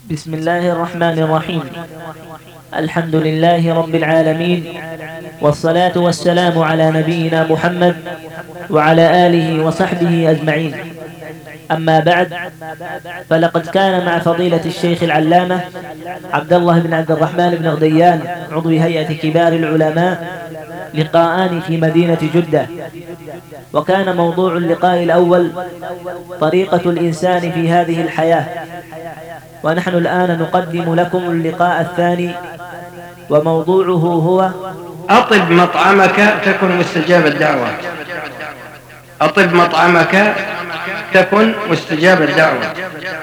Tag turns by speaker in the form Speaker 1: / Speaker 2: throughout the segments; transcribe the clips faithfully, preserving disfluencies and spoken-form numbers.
Speaker 1: بسم الله الرحمن الرحيم. الحمد لله رب العالمين، والصلاة والسلام على نبينا محمد وعلى آله وصحبه أجمعين. أما بعد، فلقد كان مع فضيلة الشيخ العلامة عبد الله بن عبد الرحمن بن غديان عضو هيئة كبار العلماء لقاءان في مدينة جدة، وكان موضوع اللقاء الأول طريقة الإنسان في هذه الحياة، ونحن الآن نقدم لكم اللقاء الثاني، وموضوعه هو
Speaker 2: أطب مطعمك تكن مستجاب الدعوة. أطب مطعمك تكن مستجاب الدعوة.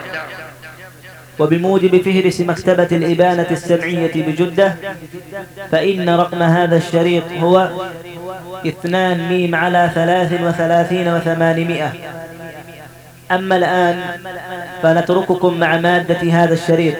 Speaker 1: وبموجب فهرس مكتبة الإبانة السمعية بجدة، فإن رقم هذا الشريط هو اثنان ميم على ثلاث وثلاثين وثمانمائة. أما الآن فنترككم مع مادة هذا الشريط.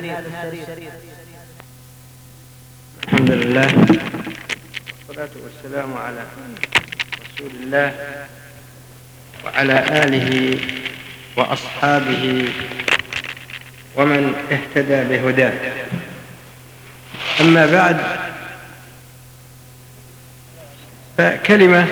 Speaker 2: الحمد لله والصلاة والسلام على رسول الله وعلى آله وأصحابه ومن اهتدى بهداه. أما بعد، فكلمة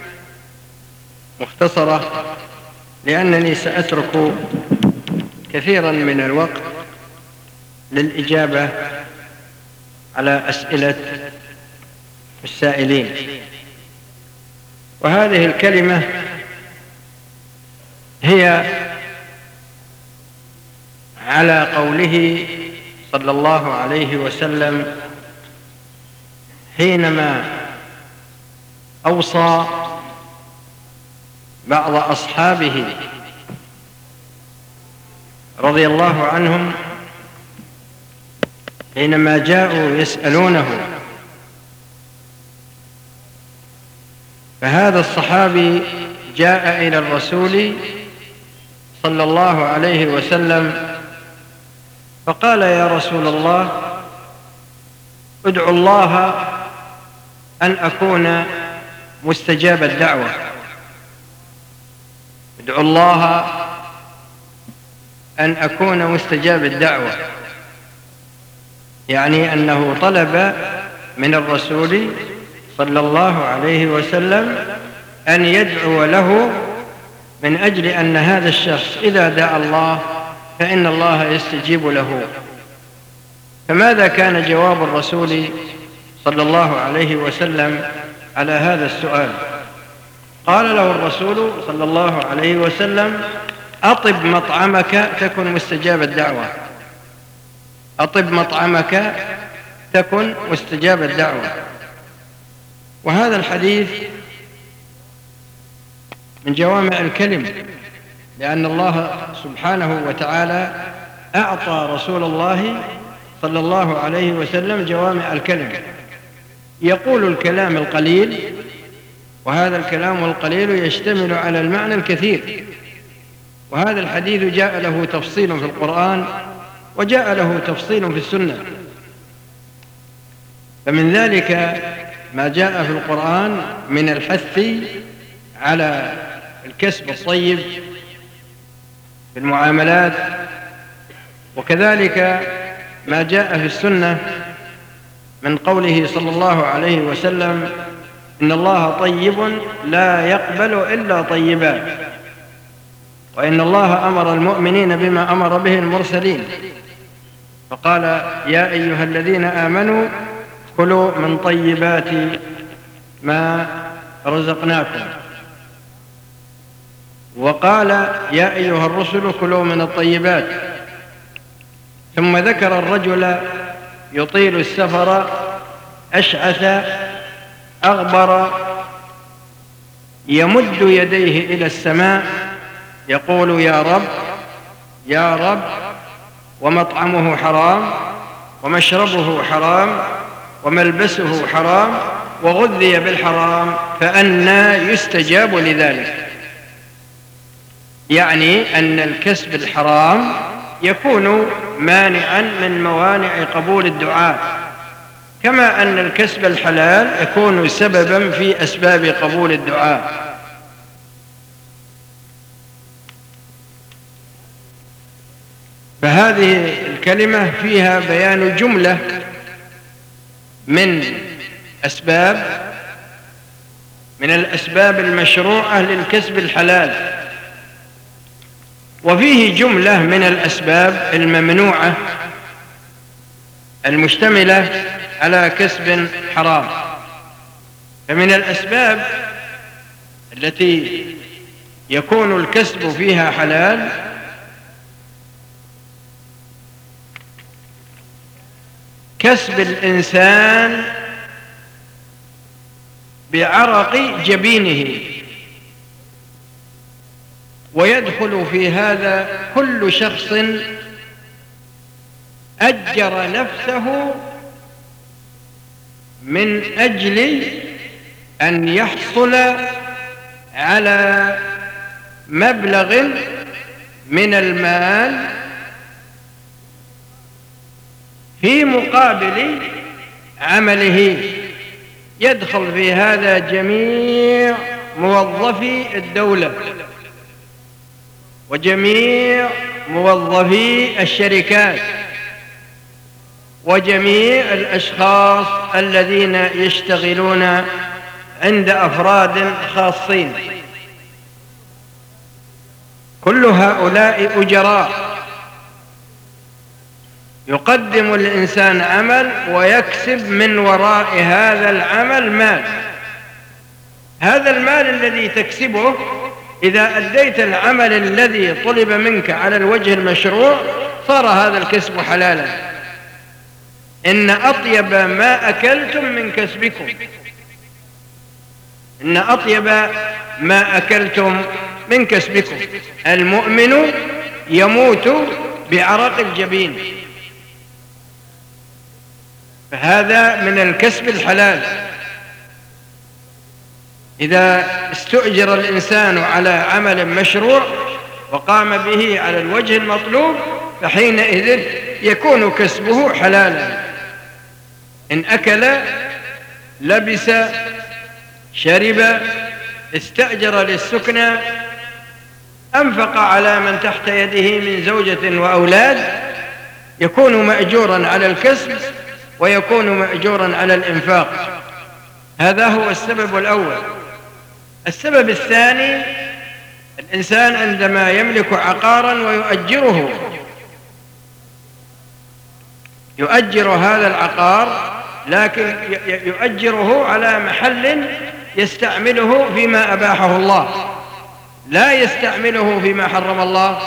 Speaker 2: مختصرة لأنني سأترك كثيرا من الوقت للإجابة على أسئلة السائلين. وهذه الكلمة هي على قوله صلى الله عليه وسلم حينما أوصى بعض أصحابه رضي الله عنهم حينما جاءوا يسألونه، فهذا الصحابي جاء إلى الرسول صلى الله عليه وسلم فقال: يا رسول الله، ادعو الله أن أكون مستجاب الدعوة. ادعو الله أن أكون مستجاب الدعوة، يعني أنه طلب من الرسول صلى الله عليه وسلم أن يدعو له من أجل أن هذا الشخص إذا دعا الله فإن الله يستجيب له. فماذا كان جواب الرسول صلى الله عليه وسلم على هذا السؤال؟ قال له الرسول صلى الله عليه وسلم: أطب مطعمك تكن مستجاب الدعوة. أطب مطعمك تكن مستجاب الدعوة. وهذا الحديث من جوامع الكلم، لأن الله سبحانه وتعالى أعطى رسول الله صلى الله عليه وسلم جوامع الكلم. يقول الكلام القليل، وهذا الكلام القليل يشتمل على المعنى الكثير. وهذا الحديث جاء له تفصيل في القرآن وجاء له تفصيل في السنة. فمن ذلك ما جاء في القرآن من الحث على الكسب الطيب في المعاملات، وكذلك ما جاء في السنة من قوله صلى الله عليه وسلم: إن الله طيب لا يقبل إلا طيبا، وإن الله أمر المؤمنين بما أمر به المرسلين، فقال: يا أيها الذين آمنوا كلوا من طيبات ما رزقناكم، وقال: يا أيها الرسل كلوا من الطيبات. ثم ذكر الرجل يطيل السفر أشعث أغبر يمد يديه إلى السماء يقول: يا رب يا رب، ومطعمه حرام ومشربه حرام وملبسه حرام وغذي بالحرام، فأنى يستجاب لذلك؟ يعني أن الكسب الحرام يكون مانعا من موانع قبول الدعاء، كما أن الكسب الحلال يكون سببا في أسباب قبول الدعاء. فهذه الكلمة فيها بيان جملة من أسباب من الأسباب المشروعة للكسب الحلال، وفيه جملة من الأسباب الممنوعة المشتملة على كسب حرام. فمن الأسباب التي يكون الكسب فيها حلال كسب الإنسان بعرق جبينه، ويدخل في هذا كل شخص أجر نفسه من أجل أن يحصل على مبلغ من المال في مقابل عمله. يدخل في هذا جميع موظفي الدولة وجميع موظفي الشركات وجميع الأشخاص الذين يشتغلون عند أفراد خاصين. كل هؤلاء أجراء، يقدم الإنسان عمل ويكسب من وراء هذا العمل مال. هذا المال الذي تكسبه إذا أديت العمل الذي طلب منك على الوجه المشروع صار هذا الكسب حلالا. إن أطيب ما أكلتم من كسبكم، إن أطيب ما أكلتم من كسبكم. المؤمن يموت بعرق الجبين، فهذا من الكسب الحلال. إذا استؤجر الإنسان على عمل مشروع وقام به على الوجه المطلوب فحينئذ يكون كسبه حلالا. إن أكل، لبس، شرب، استأجر للسكنى، أنفق على من تحت يده من زوجة وأولاد، يكون مأجورا على الكسب ويكون مأجورا على الإنفاق. هذا هو السبب الأول. السبب الثاني: الإنسان عندما يملك عقارا ويؤجره، يؤجر هذا العقار لكن يؤجره على محل يستعمله فيما أباحه الله، لا يستعمله فيما حرم الله،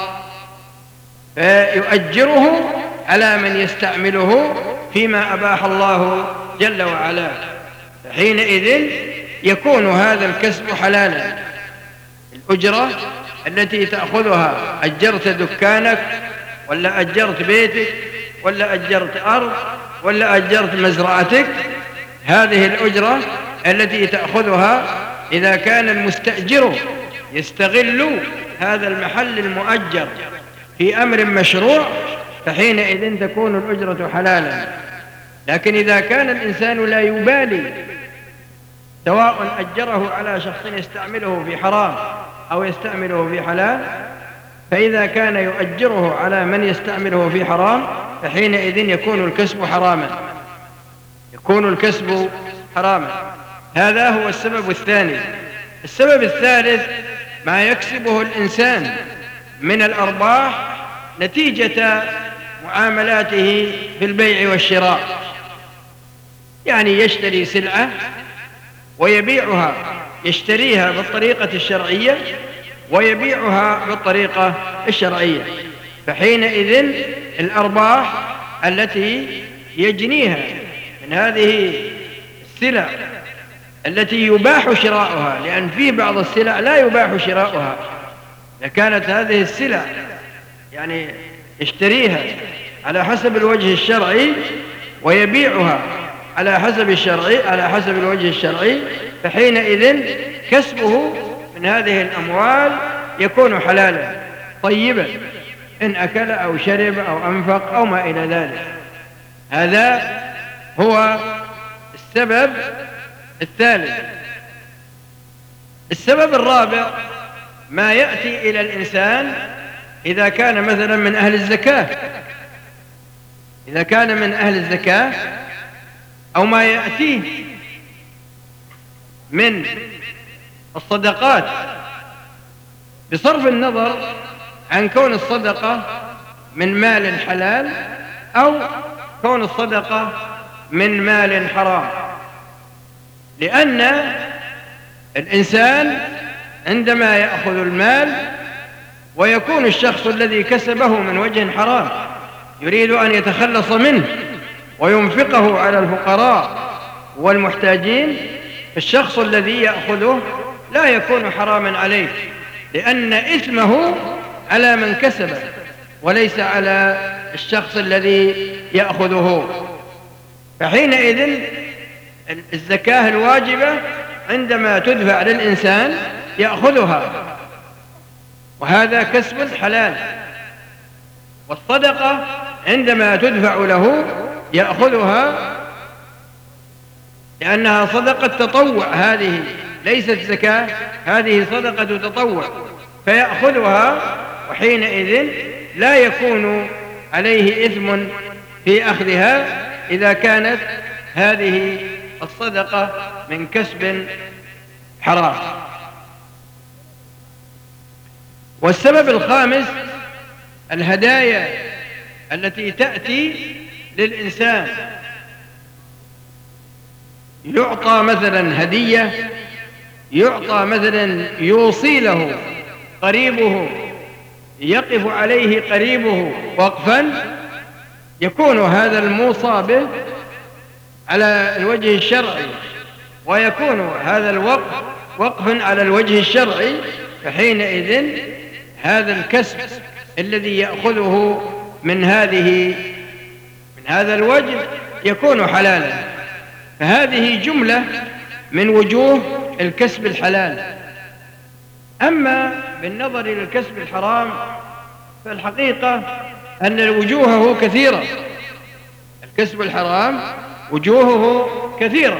Speaker 2: فيؤجره على من يستعمله فيما أباح الله جل وعلا. حينئذ يكون هذا الكسب حلالا. الأجرة التي تأخذها، أجرت دكانك ولا أجرت بيتك ولا أجرت أرض ولا أجرت مزرعتك، هذه الأجرة التي تأخذها إذا كان المستأجر يستغل هذا المحل المؤجر في أمر مشروع فحينئذ تكون الأجرة حلالا. لكن إذا كان الإنسان لا يبالي سواء أجره على شخص يستعمله في حرام أو يستعمله في حلال، فإذا كان يؤجره على من يستعمله في حرام فحينئذ يكون الكسب حراما، يكون الكسب حراما. هذا هو السبب الثاني. السبب الثالث: ما يكسبه الإنسان من الأرباح نتيجة معاملاته في البيع والشراء. يعني يشتري سلعة ويبيعها، يشتريها بالطريقة الشرعية ويبيعها بالطريقة الشرعية، فحينئذ الأرباح التي يجنيها من هذه السلع التي يباح شراؤها، لأن في بعض السلع لا يباح شراؤها، إذا كانت هذه السلع يعني يشتريها على حسب الوجه الشرعي ويبيعها على حسب الشرعي على حسب الوجه الشرعي، فحينئذ كسبه من هذه الأموال يكون حلالا طيبا إن أكل أو شرب أو أنفق أو ما إلى ذلك. هذا هو السبب الثالث. السبب الرابع: ما يأتي إلى الإنسان إذا كان مثلا من أهل الزكاة، إذا كان من أهل الزكاة أو ما يأتيه من الصدقات، بصرف النظر عن كون الصدقة من مال حلال أو كون الصدقة من مال حرام. لأن الإنسان عندما يأخذ المال ويكون الشخص الذي كسبه من وجه حرام يريد أن يتخلص منه وينفقه على الفقراء والمحتاجين، الشخص الذي يأخذه لا يكون حراما عليه، لأن إثمه على من كسبه وليس على الشخص الذي يأخذه. فحينئذ الزكاة الواجبة عندما تدفع للإنسان يأخذها، وهذا كسب حلال. والصدقة عندما تدفع له يأخذها لأنها صدقة تطوع، هذه ليست زكاة، هذه صدقة تطوع، فيأخذها، وحينئذ لا يكون عليه إثم في أخذها إذا كانت هذه الصدقة من كسب حرام. والسبب الخامس الهدايا التي تأتي للإنسان. يعطى مثلا هدية، يعطى مثلا يوصي له قريبه، يقف عليه قريبه وقفا، يكون هذا الموصى به على الوجه الشرعي، ويكون هذا الوقف وقفا على الوجه الشرعي، فحينئذ هذا الكسب الذي يأخذه من هذه من هذا الوجه يكون حلالا. فهذه جملة من وجوه الكسب الحلال. أما بالنظر إلى الكسب الحرام فالحقيقة أن وجوهه كثيرة. الكسب الحرام وجوهه كثيرة،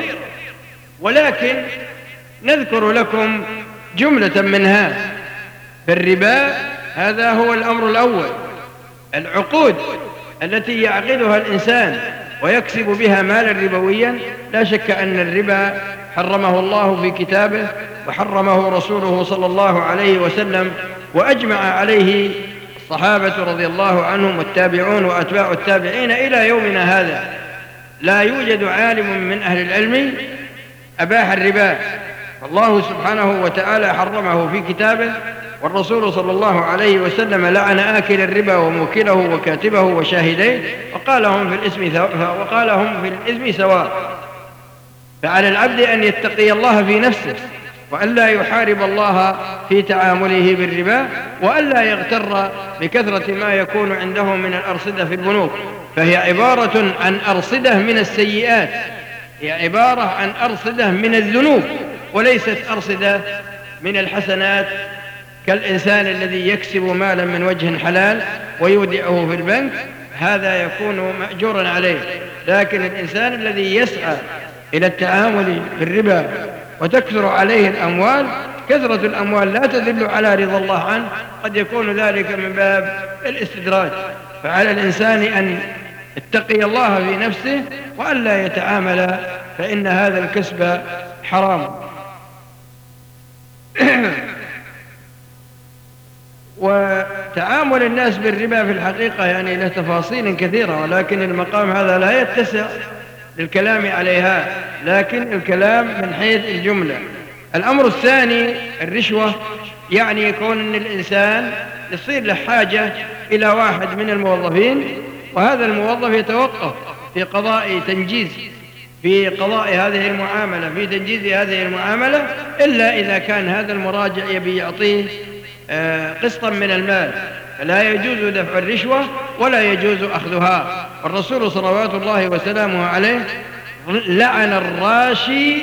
Speaker 2: ولكن نذكر لكم جملة منها. في الربا هذا هو الأمر الأول. العقود التي يعقدها الإنسان ويكسب بها مالا ربويا، لا شك أن الربا حرمه الله في كتابه وحرمه رسوله صلى الله عليه وسلم، وأجمع عليه الصحابة رضي الله عنهم والتابعون وأتباع التابعين إلى يومنا هذا. لا يوجد عالم من أهل العلم أباح الربا، فالله سبحانه وتعالى حرمه في كتابه، والرسول صلى الله عليه وسلم لعن آكل الربا وموكله وكاتبه وشاهديه، وقال هم في الإثم وقال هم في الإثم سواء. فعلى العبد أن يتقي الله في نفسه، وألا يحارب الله في تعامله بالربا، وألا يغتر بكثرة ما يكون عنده من الأرصدة في البنوك، فهي عبارة عن أرصدة من السيئات، هي عبارة عن أرصدة من الذنوب، وليست أرصدة من الحسنات، كالإنسان الذي يكسب مالا من وجه حلال ويودعه في البنك، هذا يكون مأجورا عليه. لكن الإنسان الذي يسعى إلى التعامل بالربا وتكثر عليه الأموال، كثرة الأموال لا تدل على رضا الله عنه، قد يكون ذلك من باب الاستدراج. فعلى الإنسان أن يتقي الله في نفسه وألا يتعامل، فإن هذا الكسب حرام. وتعامل الناس بالربا في الحقيقة يعني له تفاصيل كثيرة، ولكن المقام هذا لا يتسع للكلام عليها، لكن الكلام من حيث الجملة. الأمر الثاني الرشوة، يعني يكون أن الإنسان يصير له حاجة إلى واحد من الموظفين، وهذا الموظف يتوقف في قضاء تنجيز في قضاء هذه المعاملة في تنجيز هذه المعاملة، إلا إذا كان هذا المراجع يبي يعطيه قسطا من المال، فلا يجوز دفع الرشوة ولا يجوز أخذها. والرسول صلوات الله وسلامه عليه لعن الراشي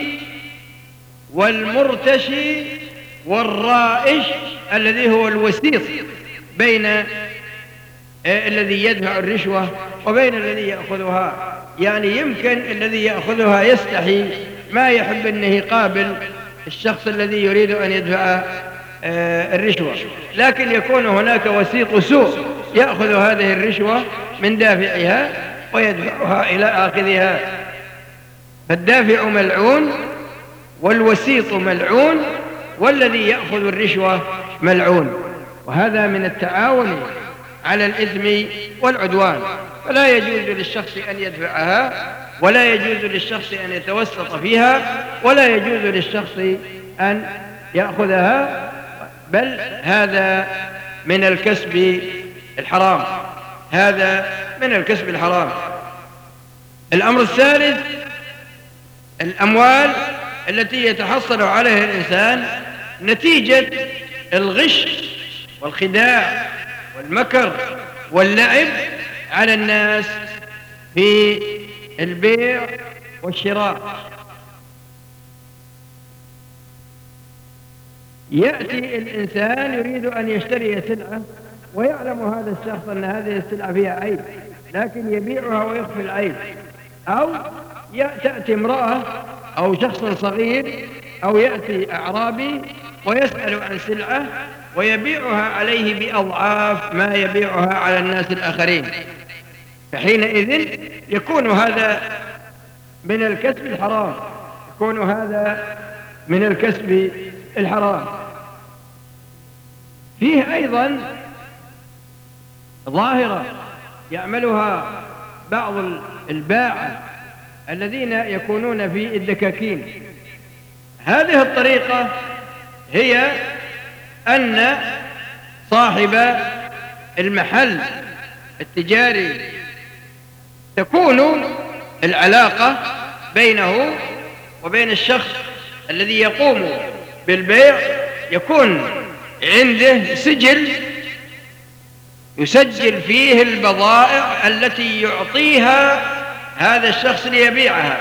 Speaker 2: والمرتشي والرائش، الذي هو الوسيط بين الذي يدفع الرشوة وبين الذي يأخذها. يعني يمكن الذي يأخذها يستحي، ما يحب أنه يقابل الشخص الذي يريد أن يدفع الرشوة، لكن يكون هناك وسيط سوء يأخذ هذه الرشوة من دافعها، ويدفعها إلى آخذها. فالدافع ملعون، والوسيط ملعون، والذي يأخذ الرشوة ملعون. وهذا من التعاون على الإثم والعدوان. فلا يجوز للشخص أن يدفعها، ولا يجوز للشخص أن يتوسط فيها، ولا يجوز للشخص أن يأخذها، بل هذا من الكسب الحرام. هذا من الكسب الحرام. الأمر الثالث: الأموال التي يتحصل عليها الإنسان نتيجة الغش والخداع والمكر واللعب على الناس في البيع والشراء. يأتي الإنسان يريد أن يشتري سلعة، ويعلم هذا الشخص أن هذه السلعة فيها عيب، لكن يبيعها ويخفي العيب. أو تأتي امرأة أو شخص صغير أو يأتي أعرابي ويسأل عن سلعة ويبيعها عليه بأضعاف ما يبيعها على الناس الآخرين، فحينئذ يكون هذا من الكسب الحرام. يكون هذا من الكسب الحرام. فيه أيضا ظاهرة يعملها بعض الباعة الذين يكونون في الدكاكين. هذه الطريقة هي أن صاحب المحل التجاري تكون العلاقة بينه وبين الشخص الذي يقوم بالبيع، يكون عنده سجل يسجل فيه البضائع التي يعطيها هذا الشخص ليبيعها،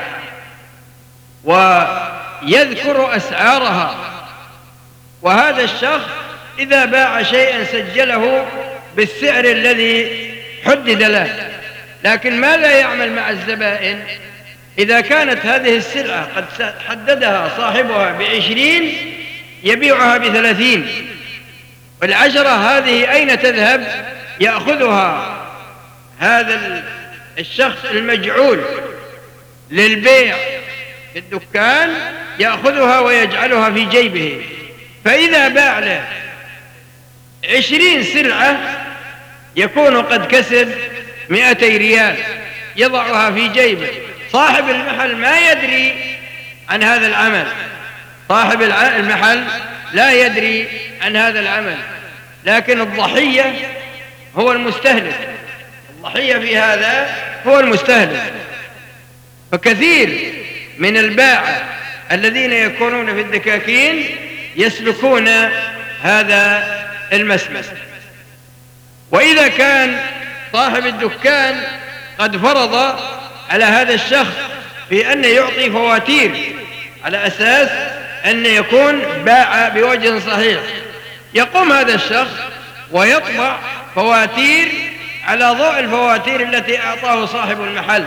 Speaker 2: ويذكر أسعارها. وهذا الشخص إذا باع شيئا سجله بالسعر الذي حدد له. لكن ما لا يعمل مع الزبائن إذا كانت هذه السلعة قد حددها صاحبها بعشرين يبيعها بثلاثين، والعشرة هذه أين تذهب؟ يأخذها هذا الشخص المجعول للبيع في الدكان، يأخذها ويجعلها في جيبه. فإذا باع له عشرين سلعة يكون قد كسب مئتي ريال يضعها في جيبه. صاحب المحل ما يدري عن هذا العمل، صاحب المحل لا يدري عن هذا العمل، لكن الضحية هو المستهلك. الضحية في هذا هو المستهلك. فكثير من الباعة الذين يكونون في الدكاكين يسلكون هذا المسلك. وإذا كان صاحب الدكان قد فرض على هذا الشخص في أن يعطي فواتير على أساس أن يكون باع بوجه صحيح، يقوم هذا الشخص ويطبع فواتير على ضوء الفواتير التي أعطاه صاحب المحل،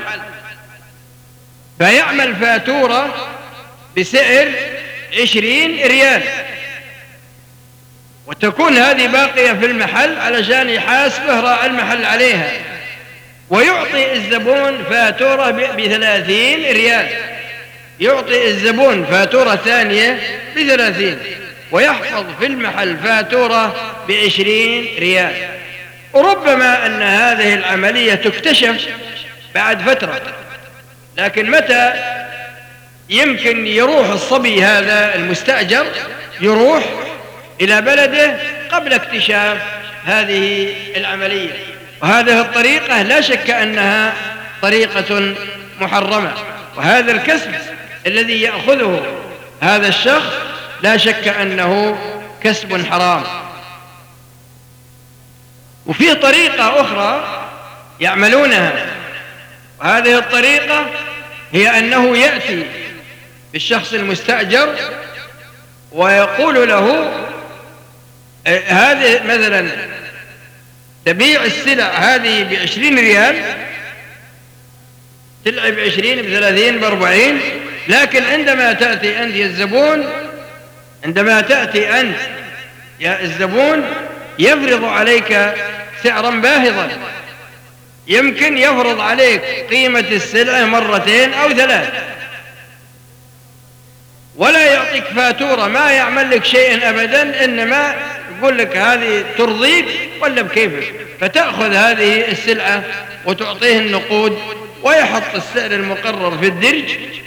Speaker 2: فيعمل فاتورة بسعر عشرين ريال، وتكون هذه باقية في المحل علشان يحاسبه راعي المحل عليها، ويعطي الزبون فاتورة بثلاثين ريال، يعطي الزبون فاتورة ثانية بثلاثين، ويحفظ في المحل فاتورة بعشرين ريال. وربما أن هذه العملية تكتشف بعد فترة، لكن متى يمكن يروح الصبي هذا المستأجر يروح إلى بلده قبل اكتشاف هذه العملية. وهذه الطريقة لا شك أنها طريقة محرمة، وهذا الكسب الذي يأخذه هذا الشخص لا شك أنه كسب حرام. وفي طريقة أخرى يعملونها، وهذه الطريقة هي أنه يأتي بالشخص المستأجر ويقول له هذه مثلا تبيع السلع هذه بعشرين ريال، سلع بعشرين بثلاثين بأربعين، لكن عندما تأتي أنت يا الزبون عندما تأتي أنت يا الزبون يفرض عليك سعرا باهظا، يمكن يفرض عليك قيمة السلعة مرتين أو ثلاث، ولا يعطيك فاتورة ما يعمل لك شيء أبدا، إنما يقول لك هذه ترضيك ولا بكيفك، فتأخذ هذه السلعة وتعطيه النقود ويحط السعر المقرر في الدرج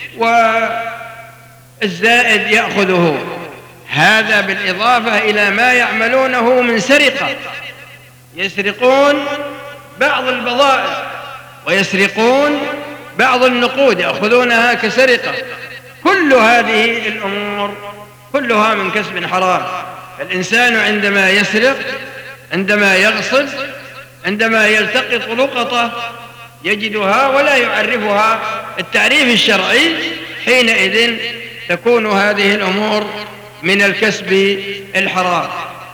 Speaker 2: والزائد يأخذه. هذا بالإضافة إلى ما يعملونه من سرقة، يسرقون بعض البضائع ويسرقون بعض النقود يأخذونها كسرقة. كل هذه الأمور كلها من كسب حرام. الإنسان عندما يسرق، عندما يغصب، عندما يلتقط لقطة يجدها ولا يعرفها التعريف الشرعي، حينئذ تكون هذه الأمور من الكسب الحرام.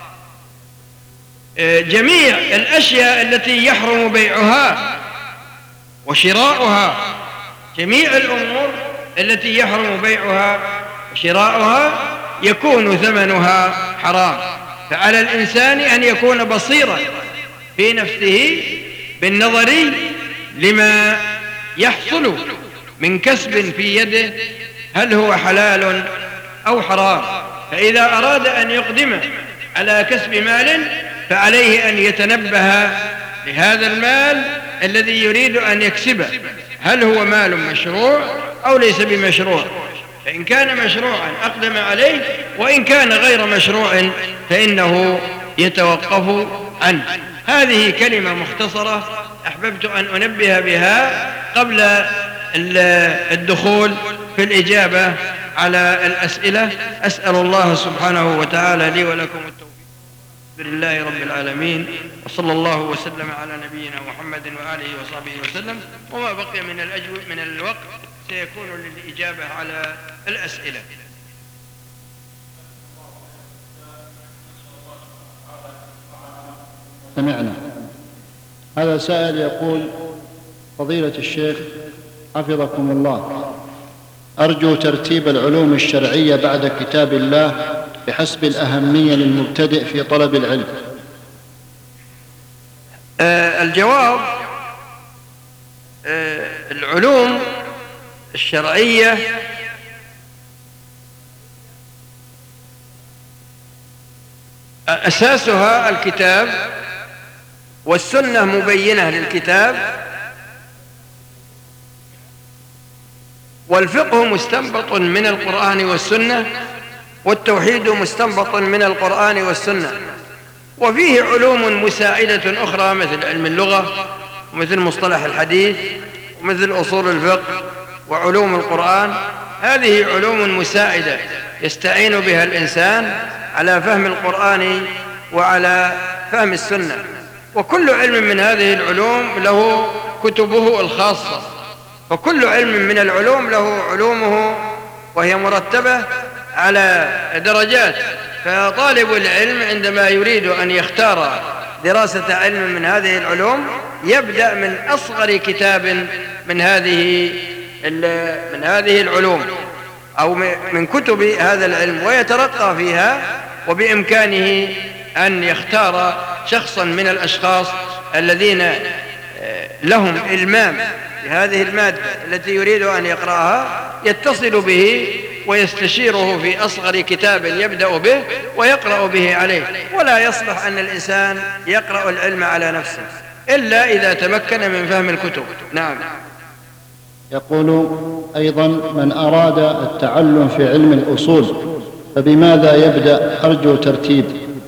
Speaker 2: جميع الأشياء التي يحرم بيعها وشراؤها، جميع الأمور التي يحرم بيعها وشراؤها يكون ثمنها حرام. فعلى الإنسان أن يكون بصيرا في نفسه بالنظر لما يحصل من كسب في يده، هل هو حلال أو حرام. فإذا أراد أن يقدم على كسب مال فعليه أن يتنبه لهذا المال الذي يريد أن يكسبه، هل هو مال مشروع أو ليس بمشروع. فإن كان مشروعا أقدم عليه، وإن كان غير مشروع فإنه يتوقف عنه. هذه كلمة مختصرة أحببت أن أنبه بها قبل الدخول في الإجابة على الأسئلة. أسأل الله سبحانه وتعالى لي ولكم التوفيق. الحمد لله رب العالمين، وصلى الله وسلم على نبينا محمد وآله وصحبه وسلم. وما بقي من الأجوبة من الوقت سيكون للإجابة على الأسئلة.
Speaker 3: سمعنا. هذا سائل يقول: فضيلة الشيخ حفظكم الله، أرجو ترتيب العلوم الشرعية بعد كتاب الله بحسب الأهمية للمبتدئ في طلب العلم.
Speaker 2: آه الجواب: آه العلوم الشرعية أساسها الكتاب والسنة مبينة للكتاب، والفقه مستنبط من القرآن والسنة، والتوحيد مستنبط من القرآن والسنة. وفيه علوم مساعدة أخرى مثل علم اللغة ومثل مصطلح الحديث ومثل أصول الفقه وعلوم القرآن. هذه علوم مساعدة يستعين بها الإنسان على فهم القرآن وعلى فهم السنة. وكل علم من هذه العلوم له كتبه الخاصة، وكل علم من العلوم له علومه وهي مرتبة على درجات. فطالب العلم عندما يريد أن يختار دراسة علم من هذه العلوم يبدأ من أصغر كتاب من هذه من هذه العلوم أو من كتب هذا العلم ويترقى فيها، وبإمكانه أن يختار شخصا من الأشخاص الذين لهم إلمام بهذه المادة التي يريد أن يقرأها، يتصل به ويستشيره في أصغر كتاب يبدأ به ويقرأ به عليه. ولا يصلح أن الإنسان يقرأ العلم على نفسه إلا إذا تمكن من فهم الكتب. نعم.
Speaker 3: يقول أيضا: من أراد التعلم في علم الأصول فبماذا يبدأ؟ أرجو ترتيب.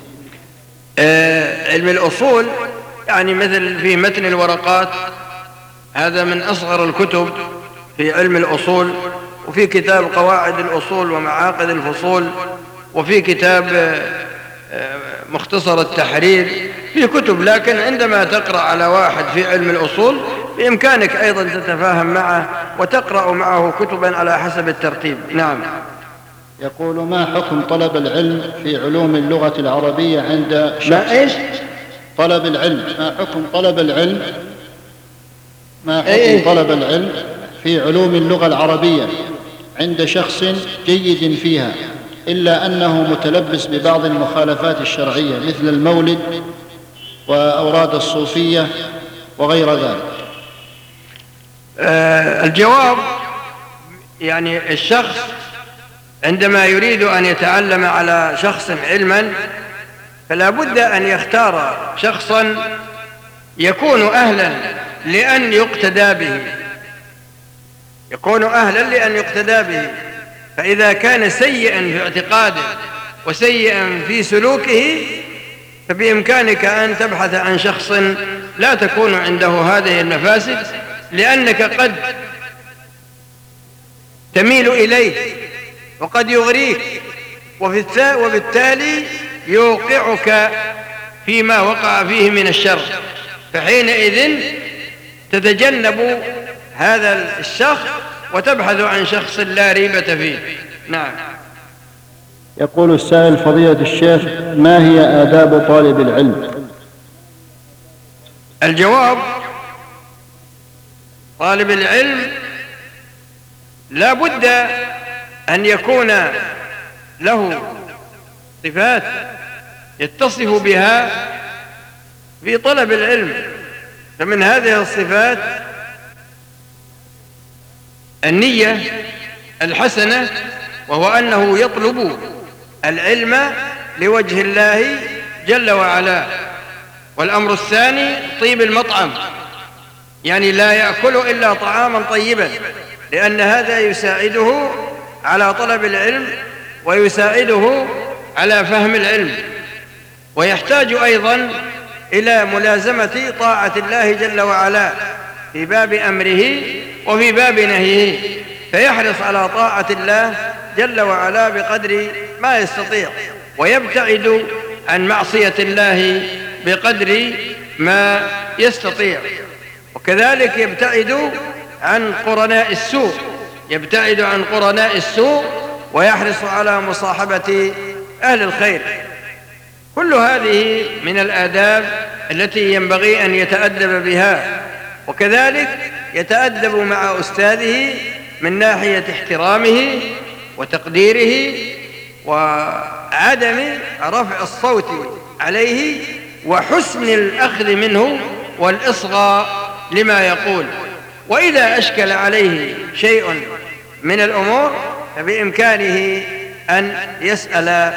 Speaker 2: آه علم الأصول يعني مثل في متن الورقات، هذا من أصغر الكتب في علم الأصول، وفي كتاب قواعد الأصول ومعاقد الفصول، وفي كتاب مختصر التحرير، في كتب. لكن عندما تقرأ على واحد في علم الأصول بإمكانك أيضا تتفاهم معه وتقرأ معه كتبا على حسب الترتيب. نعم.
Speaker 3: يقول: ما حكم طلب العلم في علوم اللغة العربية عند شخص؟
Speaker 2: ما إيش؟
Speaker 3: طلب العلم. ما حكم طلب العلم ما حكم
Speaker 2: إيه؟
Speaker 3: طلب العلم في علوم اللغة العربية عند شخص جيد فيها، إلا أنه متلبس ببعض المخالفات الشرعية مثل المولد وأوراد الصوفية وغير ذلك؟
Speaker 2: آه الجواب، يعني الشخص عندما يريد أن يتعلم على شخص علما فلا بد أن يختار شخصا يكون أهلا لأن يقتدى به، يكون أهلا لأن يقتدى به. فإذا كان سيئا في اعتقاده وسيئا في سلوكه فبإمكانك أن تبحث عن شخص لا تكون عنده هذه المفاسد، لأنك قد تميل إليه وقد يغريك، وبالتالي يوقعك فيما وقع فيه من الشر، فحينئذ تتجنب هذا الشخص وتبحث عن شخص لا ريبة فيه. نعم.
Speaker 3: يقول السائل: فضيلة الشيخ، ما هي آداب طالب العلم؟
Speaker 2: الجواب: طالب العلم لا بد أن يكون له صفات يتصف بها في طلب العلم، فمن هذه الصفات النية الحسنة، وهو أنه يطلب العلم لوجه الله جل وعلا. والأمر الثاني طيب المطعم، يعني لا يأكل إلا طعاما طيبا، لأن هذا يساعده على طلب العلم ويساعده على فهم العلم. ويحتاج أيضا إلى ملازمة طاعة الله جل وعلا في باب أمره وفي باب نهيه، فيحرص على طاعة الله جل وعلا بقدر ما يستطيع، ويبتعد عن معصية الله بقدر ما يستطيع. وكذلك يبتعد عن قرناء السوء يبتعد عن قرناء السوء ويحرص على مصاحبة أهل الخير. كل هذه من الآداب التي ينبغي أن يتأدب بها، وكذلك يتأدب مع أستاذه من ناحية احترامه وتقديره وعدم رفع الصوت عليه وحسن الأخذ منه والإصغاء لما يقول. وإذا أشكل عليه شيء من الأمور فبإمكانه أن يسأل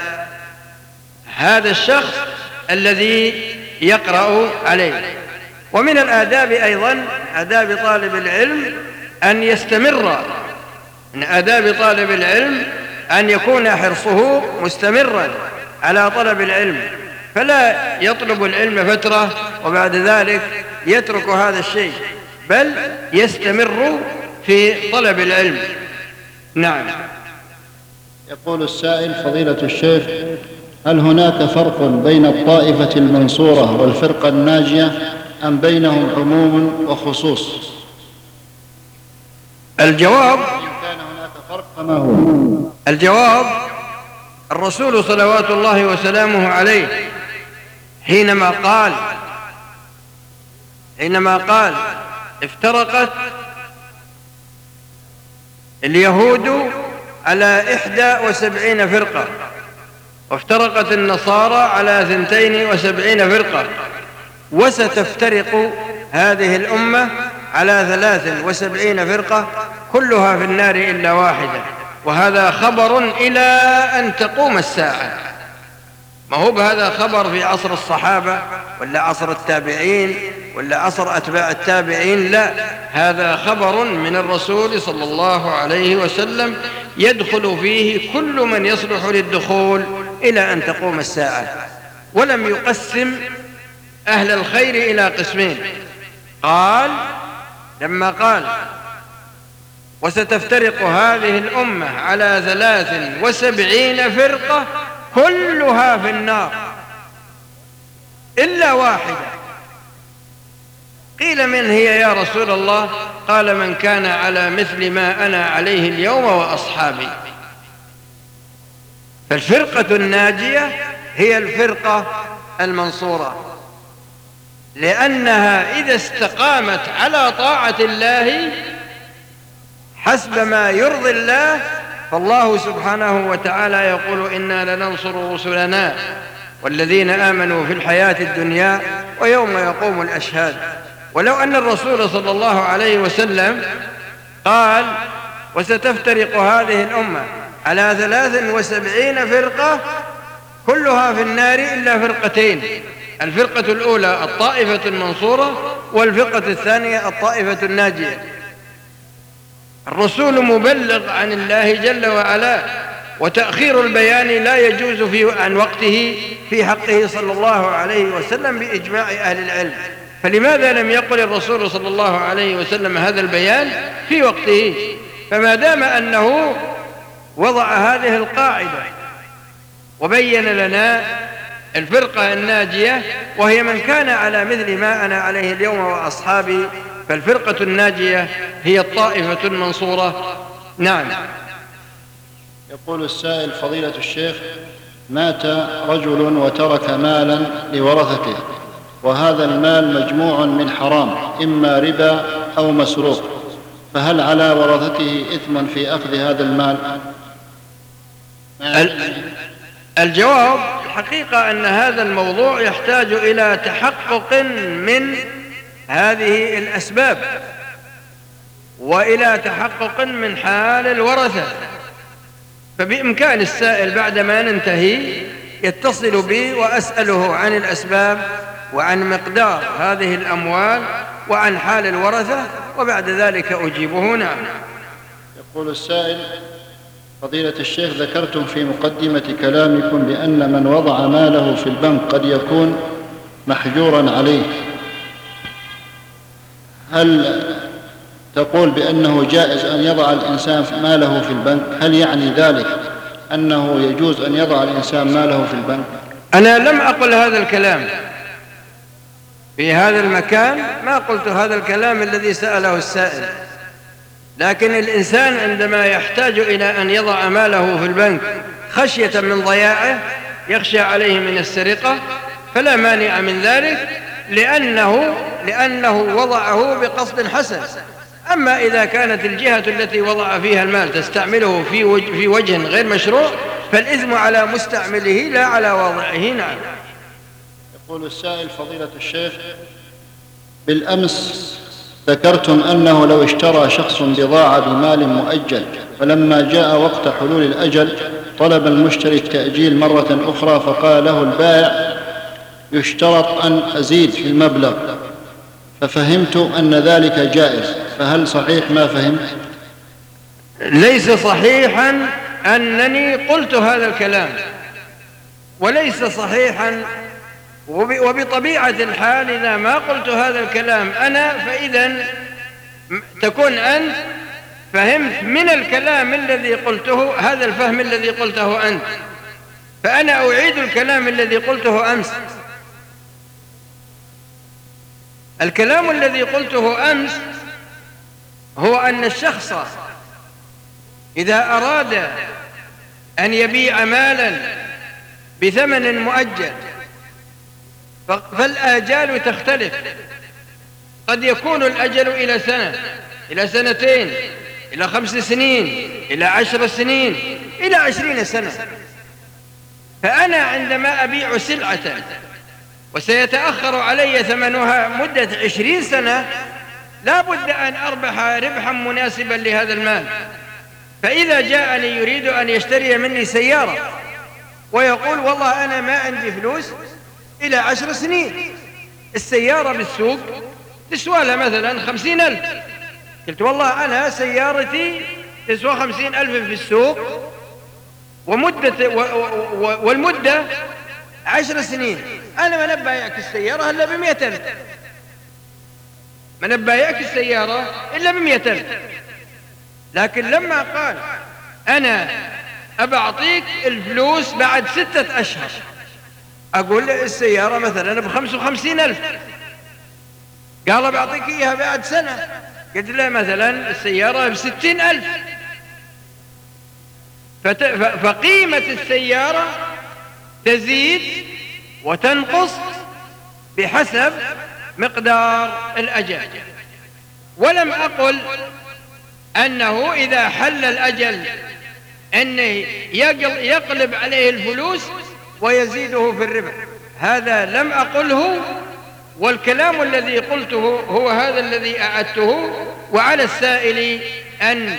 Speaker 2: هذا الشخص الذي يقرأ عليه. ومن الآداب أيضا آداب طالب العلم أن يستمر من آداب طالب العلم أن يكون حرصه مستمرا على طلب العلم، فلا يطلب العلم فترة وبعد ذلك يترك هذا الشيء، بل يستمر في طلب العلم. نعم.
Speaker 3: يقول السائل: فضيلة الشيخ، هل هناك فرق بين الطائفة المنصورة والفرقة الناجية أم بينهم عموم وخصوص؟
Speaker 2: الجواب:
Speaker 3: كان هناك فرق فما هو؟
Speaker 2: الجواب: الرسول صلوات الله وسلامه عليه حينما قال حينما قال افترقت اليهود على إحدى وسبعين فرقة، وافترقت النصارى على ثنتين وسبعين فرقة، وستفترق هذه الأمة على ثلاث وسبعين فرقة كلها في النار إلا واحدة. وهذا خبر إلى أن تقوم الساعة، ما هو بهذا خبر في عصر الصحابة ولا عصر التابعين ولا عصر أتباع التابعين، لا، هذا خبر من الرسول صلى الله عليه وسلم يدخل فيه كل من يصلح للدخول إلى أن تقوم الساعة. ولم يقسم أهل الخير إلى قسمين، قال لما قال وستفترق هذه الأمة على ثلاث وسبعين فرقة كلها في النار إلا واحدة. قيل من هي يا رسول الله؟ قال من كان على مثل ما أنا عليه اليوم وأصحابي. فالفرقة الناجية هي الفرقة المنصورة، لأنها إذا استقامت على طاعة الله حسب ما يرضي الله، فالله سبحانه وتعالى يقول إنا لننصر رسلنا والذين آمنوا في الحياة الدنيا ويوم يقوم الأشهاد. ولو أن الرسول صلى الله عليه وسلم قال وستفترق هذه الأمة على ثلاث وسبعين فرقة كلها في النار إلا فرقتين، الفرقة الأولى الطائفة المنصورة، والفرقة الثانية الطائفة الناجية. الرسول مبلغ عن الله جل وعلا، وتأخير البيان لا يجوز في عن وقته في حقه صلى الله عليه وسلم بإجماع أهل العلم. فلماذا لم يقل الرسول صلى الله عليه وسلم هذا البيان في وقته؟ فما دام أنه وضع هذه القاعدة وبين لنا الفرقة الناجية وهي من كان على مثل ما أنا عليه اليوم وأصحابي، فالفرقة الناجية هي الطائفة المنصورة. نعم.
Speaker 3: يقول السائل: فضيلة الشيخ، مات رجل وترك مالا لورثته، وهذا المال مجموع من حرام، إما ربا أو مسروق، فهل على ورثته إثم في أخذ هذا المال؟
Speaker 2: الجواب: الحقيقة أن هذا الموضوع يحتاج إلى تحقق من هذه الأسباب وإلى تحقق من حال الورثة، فبإمكان السائل بعدما ننتهي يتصل بي وأسأله عن الأسباب وعن مقدار هذه الأموال وعن حال الورثة، وبعد ذلك أجيبه. نعم.
Speaker 3: يقول السائل: فضيلة الشيخ، ذكرتم في مقدمة كلامكم بأن من وضع ماله في البنك قد يكون محجورا عليه، هل تقول بأنه جائز أن يضع الإنسان ماله في البنك؟ هل يعني ذلك أنه يجوز أن يضع الإنسان ماله في البنك؟
Speaker 2: أنا لم أقل هذا الكلام في هذا المكان، ما قلت هذا الكلام الذي سأله السائل، لكن الإنسان عندما يحتاج إلى أن يضع ماله في البنك خشية من ضياعه، يخشى عليه من السرقة، فلا مانع من ذلك، لأنه, لأنه وضعه بقصد حسن. أما إذا كانت الجهة التي وضع فيها المال تستعمله في وجه, في وجه غير مشروع، فالإثم على مستعمله لا على واضعه. نعم.
Speaker 3: يقول السائل: فضيلة الشيخ، بالأمس ذكرتم أنه لو اشترى شخص بضاعة بمال مؤجل، فلما جاء وقت حلول الأجل طلب المشتري التأجيل مرة أخرى، فقال له البائع: يشترط أن أزيد في المبلغ، ففهمت أن ذلك جائز، فهل صحيح ما فهمت؟
Speaker 2: ليس صحيحا أنني قلت هذا الكلام، وليس صحيحا، وبطبيعة الحال إذا ما قلت هذا الكلام أنا، فإذا تكون أنت فهمت من الكلام الذي قلته هذا الفهم الذي قلته أنت، فأنا أعيد الكلام الذي قلته أمس. الكلام الذي قلته أمس هو أن الشخص إذا أراد أن يبيع مالا بثمن مؤجل فالآجال تختلف، قد يكون الأجل إلى سنة، إلى سنتين، إلى خمس سنين، إلى عشر سنين، إلى عشرين سنة. فأنا عندما أبيع سلعة وسيتأخر علي ثمنها مدة عشرين سنة، لا بد أن أربح ربحا مناسبا لهذا المال. فإذا جاءني يريد أن يشتري مني سيارة ويقول والله أنا ما عندي فلوس إلى عشر سنين، السيارة بالسوق تسوى لها مثلا خمسين ألف، قلت والله أنا سيارتي تسوى خمسين ألف في السوق، ومدة و و والمدة عشر سنين، أنا ما نبايعك السيارة إلا بمئة ألف، ما نبايعك السيارة إلا بمئة ألف. لكن لما قال أنا أبعطيك الفلوس بعد ستة أشهر، أقول السيارة مثلا بخمس وخمسين ألف، قال بعطيك إياها بعد سنة، قلت له مثلا السيارة بستين ألف. فقيمة السيارة تزيد وتنقص بحسب مقدار الأجل. ولم أقل أنه إذا حل الأجل أنه يقلب عليه الفلوس ويزيده في الربح، هذا لم أقله، والكلام الذي قلته هو هذا الذي أعدته، وعلى السائل أن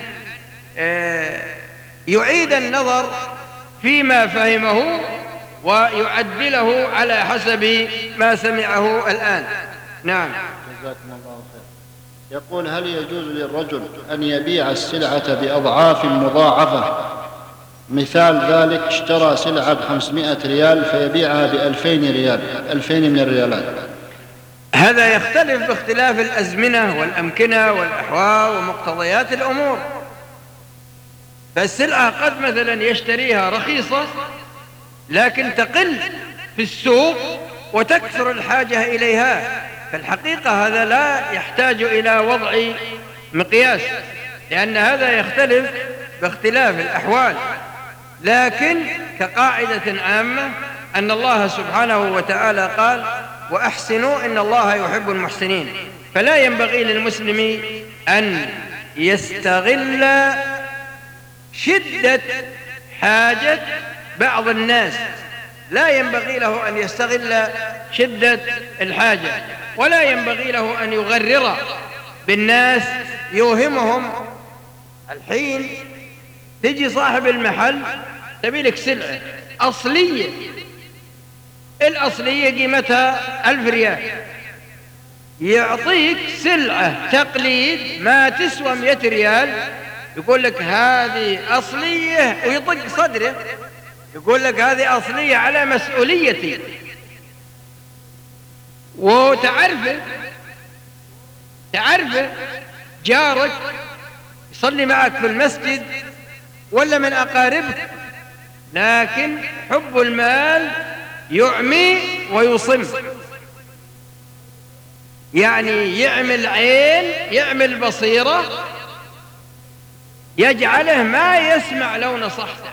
Speaker 2: يعيد النظر فيما فهمه ويعدله على حسب ما سمعه الآن. نعم.
Speaker 3: جزاكم الله خير. يقول: هل يجوز للرجل أن يبيع السلعة بأضعاف مضاعفة؟ مثال ذلك: اشترى سلعة بخمسمائة ريال فيبيعها بألفين ريال، ألفين من الريالات.
Speaker 2: هذا يختلف باختلاف الأزمنة والأمكنة والأحوال ومقتضيات الأمور. فالسلعة قد مثلا يشتريها رخيصة لكن تقل في السوق وتكثر الحاجة إليها، فالحقيقة هذا لا يحتاج إلى وضع مقياس، لأن هذا يختلف باختلاف الأحوال. لكن كقاعدة عامة أن الله سبحانه وتعالى قال: وأحسنوا إن الله يحب المحسنين. فلا ينبغي للمسلم أن يستغل شدة حاجة بعض الناس، لا ينبغي له أن يستغل شدة الحاجة، ولا ينبغي له أن يغرر بالناس يوهمهم. الحين تجي صاحب المحل تبي لك سلعة أصلية، الأصلية قيمتها ألف ريال، يعطيك سلعة تقليد ما تسوى مئة ريال، يقول لك هذه أصلية ويطق صدره، يقول لك هذه أصلية على مسؤوليتي. وتعرفه تعرفه جارك يصلي معك في المسجد ولا من أقاربك، لكن حب المال يعمي ويصم، يعني يعمل عين، يعمل بصيرة، يجعله ما يسمع لو نصحته.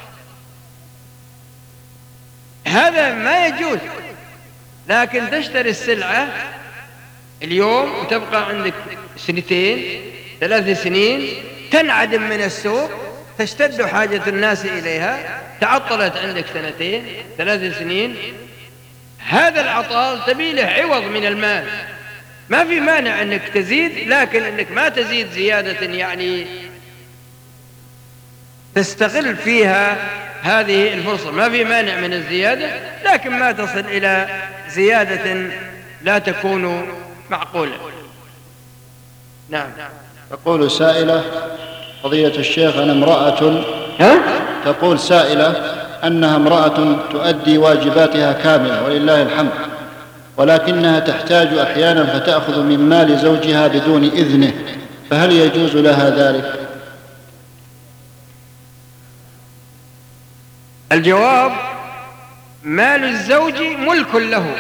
Speaker 2: هذا ما يجوز. لكن تشتري السلعة اليوم وتبقى عندك سنتين ثلاث سنين، تنعدم من السوق، تشتد حاجة الناس إليها، تعطلت عندك سنتين ثلاث سنين، هذا العطال تبي له عوض من المال. ما في مانع أنك تزيد، لكن أنك ما تزيد زيادة يعني تستغل فيها هذه الفرصة. ما في مانع من الزيادة، لكن ما تصل إلى زيادة لا تكون معقولة. نعم.
Speaker 3: تقول سائلة: فضيلة الشيخ، أنا امرأة
Speaker 2: ها؟
Speaker 3: تقول سائلة أنها امرأة تؤدي واجباتها كاملة ولله الحمد، ولكنها تحتاج أحيانا فتأخذ من مال زوجها بدون إذنه، فهل يجوز لها ذلك؟
Speaker 2: الجواب: مال الزوج ملك له،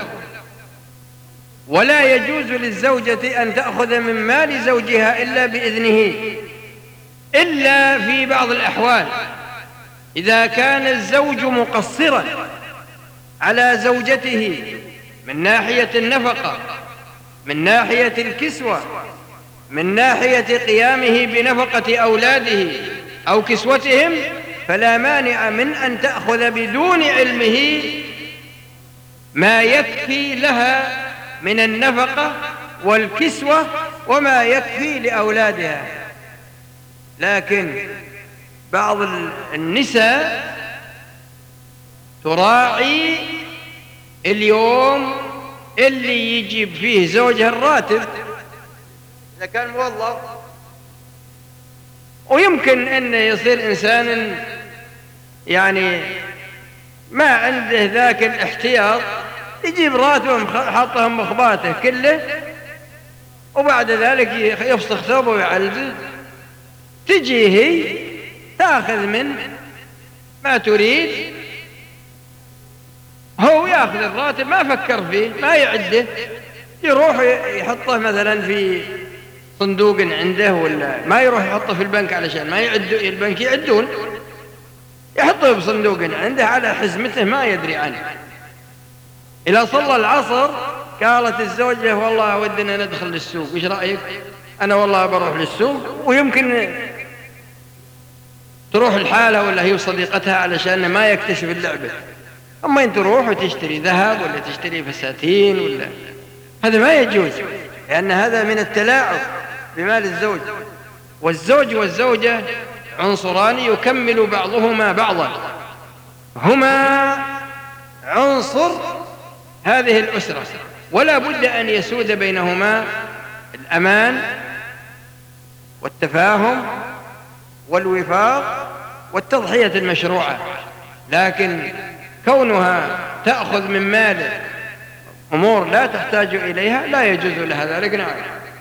Speaker 2: ولا يجوز للزوجة أن تأخذ من مال زوجها إلا بإذنه، إلا في بعض الأحوال، إذا كان الزوج مقصرا على زوجته من ناحية النفقة، من ناحية الكسوة، من ناحية قيامه بنفقة أولاده أو كسوتهم، فلا مانع من أن تأخذ بدون علمه ما يكفي لها من النفقة والكسوة وما يكفي لأولادها. لكن بعض النساء تراعي اليوم اللي يجيب فيه زوجها الراتب إذا كان موظف، ويمكن أن يصير إنسان يعني ما عنده ذاك الاحتياط، يجيب راتبه حطه مخباته كله، وبعد ذلك يفسخ ثوبه ويعلبه، تجي هي تأخذ من ما تريد، هو يأخذ الراتب ما فكر فيه ما يعده، يروح يحطه مثلا في صندوق عنده، ولا ما يروح يحطه في البنك علشان ما يعدوا البنك يعدون، يحطه بصندوق عنده على حزمته ما يدري عنه. إذا صلى العصر قالت الزوجة: والله ودنا ندخل للسوق، وش رأيك؟ أنا والله بروح للسوق، ويمكن تروح الحالة ولا هي صديقتها علشان ما يكتشف اللعبة. أما أنت تروح وتشتري ذهب ولا تشتري فساتين ولا هذا ما يجوز، لأن هذا من التلاعب بمال الزوج، والزوج والزوجة عنصران يكمل بعضهما بعضا، هما عنصر هذه الأسرة، ولا بد أن يسود بينهما الأمان والتفاهم والوفاق والتضحية المشروعة. لكن كونها تأخذ من ماله أمور لا تحتاج إليها لا يجوز لها ذلك. نعم.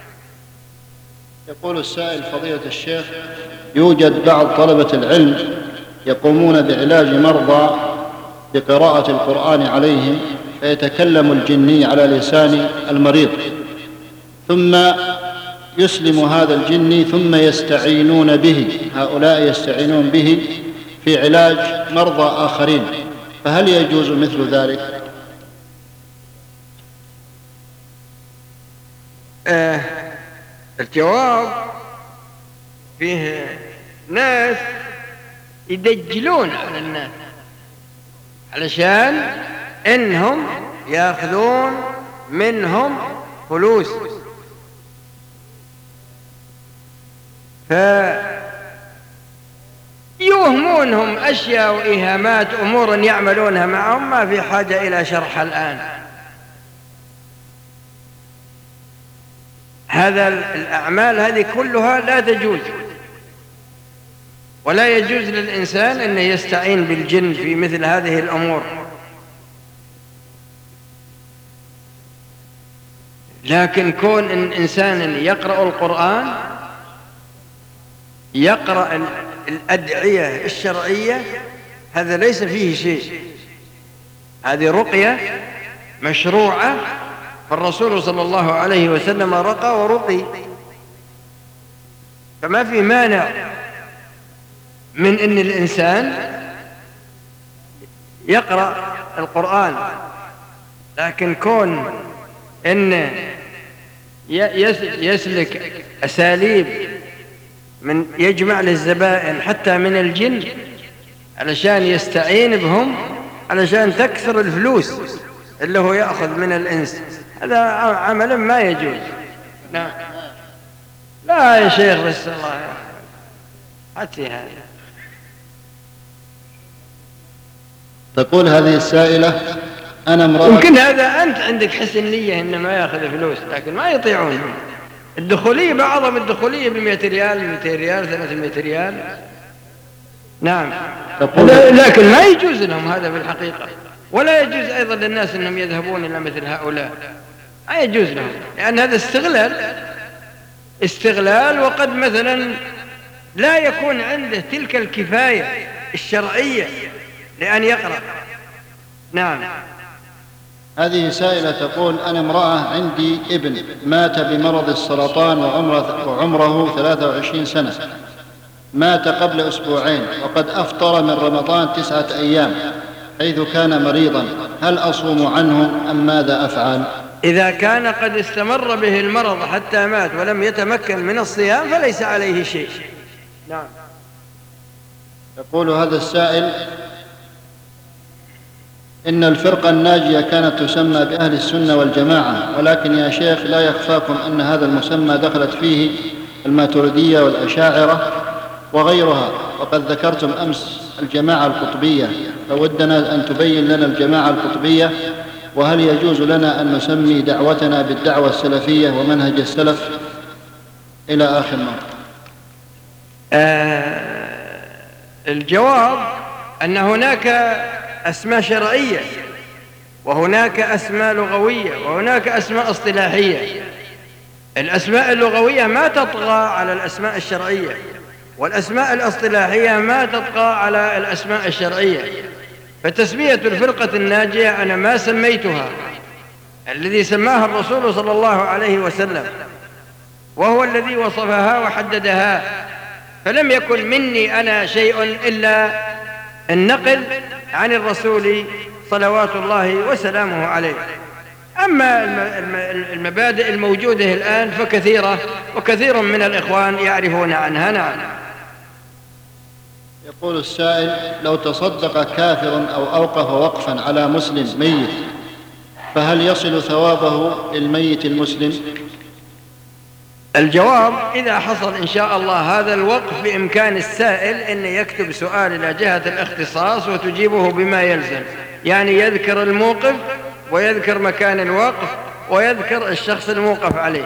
Speaker 3: يقول السائل: فضيلة الشيخ، يوجد بعض طلبة العلم يقومون بعلاج مرضى بقراءة القرآن عليهم، فيتكلم الجني على لسان المريض، ثم يسلم هذا الجني ثم يستعينون به، هؤلاء يستعينون به في علاج مرضى آخرين، فهل يجوز مثل ذلك؟
Speaker 2: آه الجواب فيه ناس يدجلون على الناس علشان إنهم يأخذون منهم فلوس، فيوهمونهم أشياء وإيهامات أمور يعملونها معهم ما في حاجة إلى شرحها الآن. هذا الأعمال هذه كلها لا تجوز، ولا يجوز للإنسان أن يستعين بالجن في مثل هذه الأمور. لكن كون إن إنسان يقرأ القرآن، يقرأ الأدعية الشرعية، هذا ليس فيه شيء، هذه رقية مشروعة، فالرسول صلى الله عليه وسلم رقى ورقي، فما في مانع من أن الإنسان يقرأ القرآن. لكن كون أن يسلك أساليب من يجمع للزبائن حتى من الجن علشان يستعين بهم علشان تكثر الفلوس اللي هو يأخذ من الإنس، هذا عمل ما يجوز. نعم. لا يا شيخ بس الله حتى هذا.
Speaker 3: تقول هذه السائلة: أنا امرأة.
Speaker 2: يمكن هذا أنت عندك حسن نية إنه ما يأخذ فلوس، لكن ما يطيعونهم. الدخولية بعضهم الدخولية بمئة ريال، مئتين ريال، ثلاثمائة ريال. نعم. لكن ما يجوز لهم هذا في الحقيقة، ولا يجوز أيضا للناس أنهم يذهبون إلى مثل هؤلاء، ما يجوز لهم، لأن هذا استغلال استغلال وقد مثلا لا يكون عنده تلك الكفاية الشرعية لأن يقرأ. نعم.
Speaker 3: هذه سائلة تقول: أنا امرأة عندي ابن مات بمرض السرطان وعمره, وعمره ثلاثة وعشرين سنة، مات قبل أسبوعين، وقد أفطر من رمضان تسعة أيام حيث كان مريضا، هل أصوم عنه أم ماذا أفعل؟
Speaker 2: إذا كان قد استمر به المرض حتى مات ولم يتمكن من الصيام فليس عليه شيء. نعم.
Speaker 3: يقول هذا السائل: إن الفرقة الناجية كانت تسمى بأهل السنة والجماعة، ولكن يا شيخ لا يخفاكم أن هذا المسمى دخلت فيه الماتريدية والأشاعرة وغيرها، وقد ذكرتم أمس الجماعة القطبية، فودنا أن تبين لنا الجماعة القطبية، وهل يجوز لنا أن نسمي دعوتنا بالدعوة السلفية ومنهج السلف إلى آخر نقطة.
Speaker 2: آه الجواب أن هناك أسماء شرعية، وهناك أسماء لغوية، وهناك أسماء اصطلاحية. الأسماء اللغوية ما تطغى على الأسماء الشرعية، والأسماء الاصطلاحية ما تطغى على الأسماء الشرعية. فتسمية الفرقة الناجية أنا ما سميتها، الذي سماها الرسول صلى الله عليه وسلم، وهو الذي وصفها وحددها، فلم يكن مني أنا شيء إلا النقل عن الرسول صلوات الله وسلامه عليه. أما المبادئ الموجودة الآن فكثيرة، وكثير من الإخوان يعرفون عنها. نعم.
Speaker 3: يقول السائل: لو تصدق كافر أو أوقف وقفا على مسلم ميت فهل يصل ثوابه للميت المسلم؟
Speaker 2: الجواب: إذا حصل إن شاء الله هذا الوقف بإمكان السائل أن يكتب سؤال إلى جهة الاختصاص وتجيبه بما يلزم، يعني يذكر الموقف ويذكر مكان الوقف ويذكر الشخص الموقف عليه.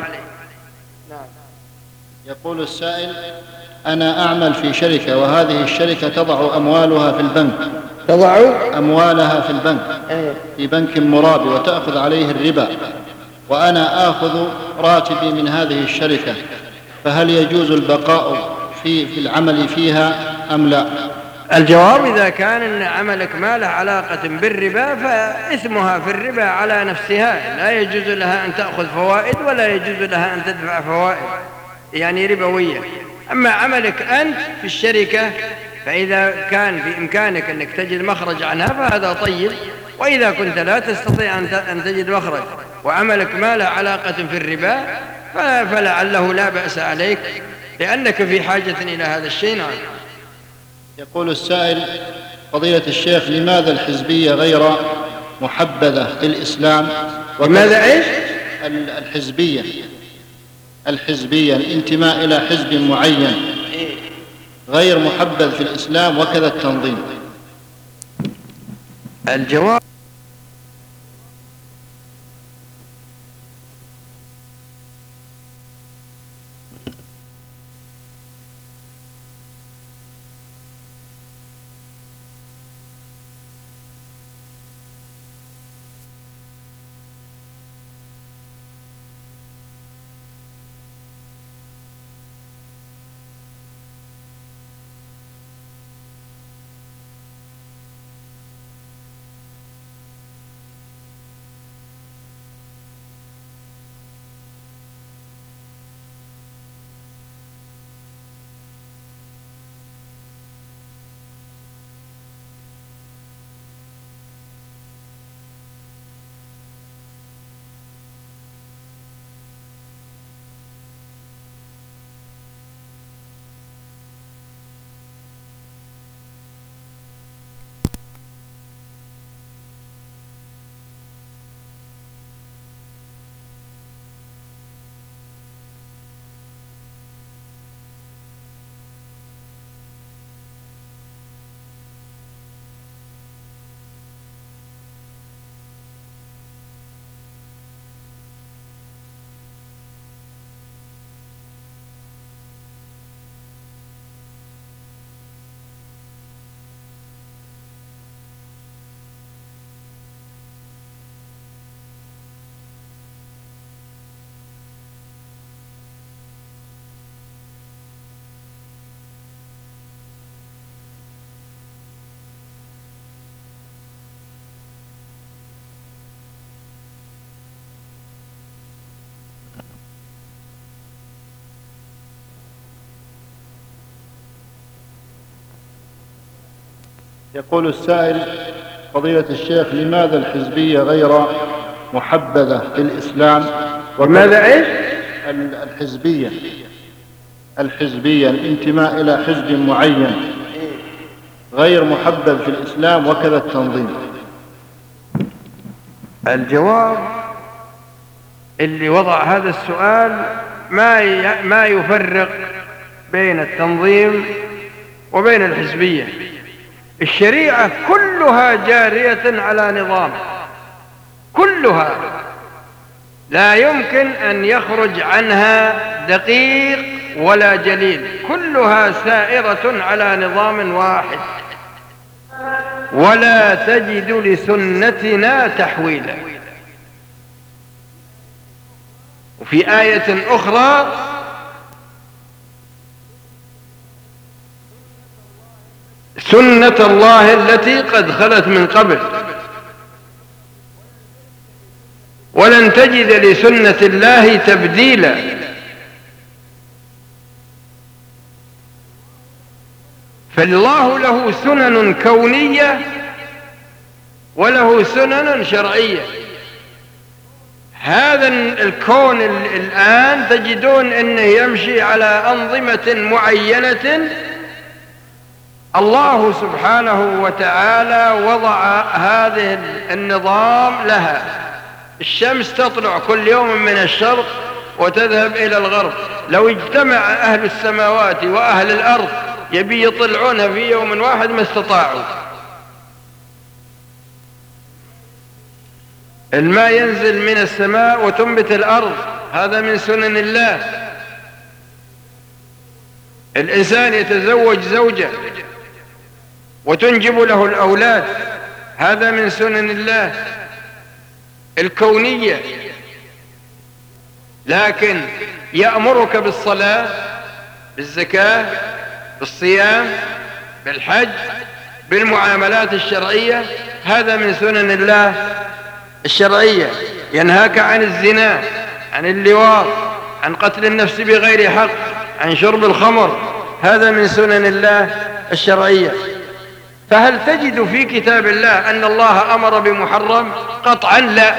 Speaker 3: يقول السائل: أنا أعمل في شركة، وهذه الشركة تضع أموالها في البنك
Speaker 2: تضع
Speaker 3: أموالها في البنك في بنك مرابي وتأخذ عليه الربا، وأنا آخذ راتبي من هذه الشركة، فهل يجوز البقاء في, في العمل فيها أم لا؟
Speaker 2: الجواب: إذا كان إن عملك ما له علاقة بالربا فإثمها في الربا على نفسها، لا يجوز لها أن تأخذ فوائد ولا يجوز لها أن تدفع فوائد يعني ربوية. أما عملك أنت في الشركة فإذا كان بإمكانك أنك تجد مخرج عنها فهذا طيب، وإذا كنت لا تستطيع أن تجد مخرج وعملك ما له علاقة في الربا فلعله لا بأس عليك لأنك في حاجة إلى هذا الشيء. نعم.
Speaker 3: يقول السائل: فضيلة الشيخ، لماذا الحزبية غير محبذة للإسلام؟
Speaker 2: لماذا إيش؟
Speaker 3: الحزبية الحزبية الانتماء إلى حزب معين غير محبذ في الإسلام، وكذا التنظيم.
Speaker 2: الجواب:
Speaker 3: يقول السائل: فضيلة الشيخ، لماذا الحزبية غير محبذة للإسلام؟
Speaker 2: وماذا إيش؟
Speaker 3: الحزبية الحزبية الانتماء إلى حزب معين غير محبذ في الإسلام، وكذا التنظيم.
Speaker 2: الجواب: اللي وضع هذا السؤال ما ما يفرق بين التنظيم وبين الحزبية. الشريعة كلها جارية على نظام، كلها لا يمكن أن يخرج عنها دقيق ولا جليل، كلها سائرة على نظام واحد، ولا تجد لسنتنا تحويلا. وفي آية أخرى: سنة الله التي قد خلت من قبل ولن تجد لسنة الله تبديلا. فالله له سنن كونية وله سنن شرعية. هذا الكون الآن تجدون أنه يمشي على أنظمة معينة الله سبحانه وتعالى وضع هذا النظام لها، الشمس تطلع كل يوم من الشرق وتذهب إلى الغرب. لو اجتمع أهل السماوات وأهل الأرض يبي يطلعونها في يوم واحد ما استطاعوا. الماء ينزل من السماء وتنبت الأرض، هذا من سنن الله. الإنسان يتزوج زوجة وتنجب له الأولاد، هذا من سنن الله الكونية. لكن يأمرك بالصلاة، بالزكاة، بالصيام، بالحج، بالمعاملات الشرعية، هذا من سنن الله الشرعية. ينهاك عن الزنا، عن اللواط، عن قتل النفس بغير حق، عن شرب الخمر، هذا من سنن الله الشرعية. فهل تجد في كتاب الله أن الله أمر بمحرم؟ قطعا لا.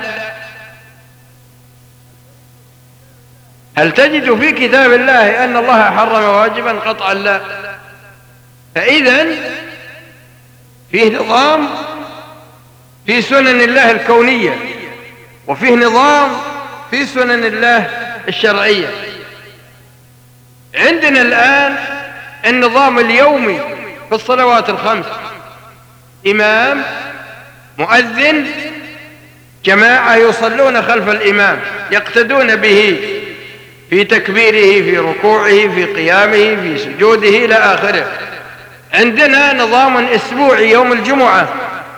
Speaker 2: هل تجد في كتاب الله أن الله حرم واجبا؟ قطعا لا. فإذا فيه نظام في سنن الله الكونية، وفيه نظام في سنن الله الشرعية. عندنا الآن النظام اليومي في الصلوات الخمس، إمام، مؤذن، جماعة يصلون خلف الإمام يقتدون به في تكبيره، في ركوعه، في قيامه، في سجوده إلى آخره. عندنا نظام أسبوعي يوم الجمعة.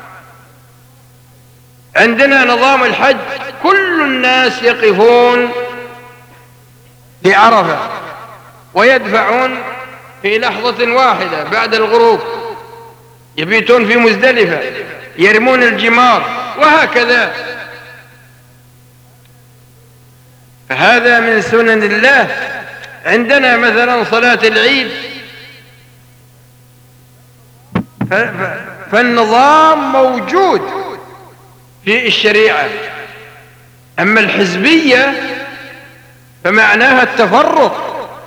Speaker 2: عندنا نظام الحج، كل الناس يقفون في عرفة ويدفعون في لحظة واحدة بعد الغروب، يبيتون في مزدلفة، يرمون الجمار، وهكذا. فهذا من سنن الله. عندنا مثلا صلاة العيد، فالنظام موجود في الشريعة. أما الحزبية فمعناها التفرق.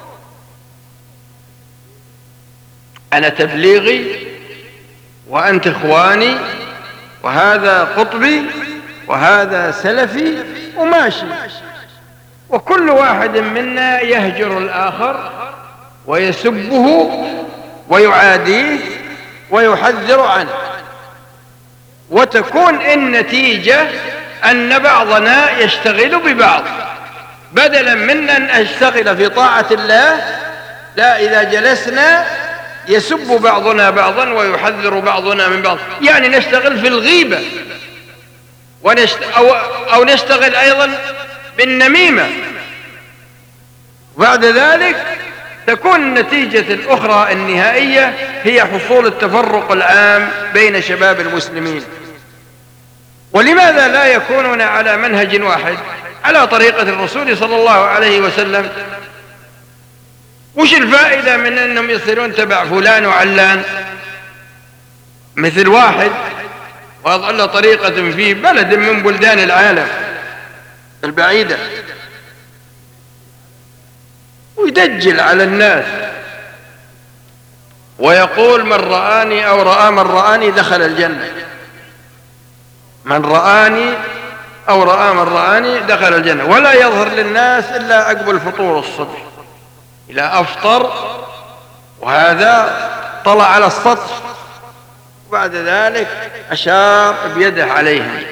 Speaker 2: أنا تبليغي وأنت إخواني، وهذا قطبي وهذا سلفي، وماشي، وكل واحد منا يهجر الآخر ويسبه ويعاديه ويحذر عنه، وتكون النتيجة أن بعضنا يشتغل ببعض بدلا من أن نشتغل في طاعة الله. لا، إذا جلسنا يسب بعضنا بعضا ويحذر بعضنا من بعض، يعني نشتغل في الغيبة ونشت... أو... أو نشتغل أيضا بالنميمة. بعد ذلك تكون النتيجة الأخرى النهائية هي حصول التفرق العام بين شباب المسلمين. ولماذا لا يكونون على منهج واحد، على طريقة الرسول صلى الله عليه وسلم؟ وش الفائدة من أنهم يصيرون تبع فلان وعلان؟ مثل واحد وأضل طريقة في بلد من بلدان العالم البعيدة ويدجل على الناس ويقول من رآني أو رأى من رآني دخل الجنة، من رآني أو رأى من رآني دخل الجنة، ولا يظهر للناس إلا عقب الفطور الصبح إلى أفطر، وهذا طلع على السطح وبعد ذلك أشار بيده عليهم.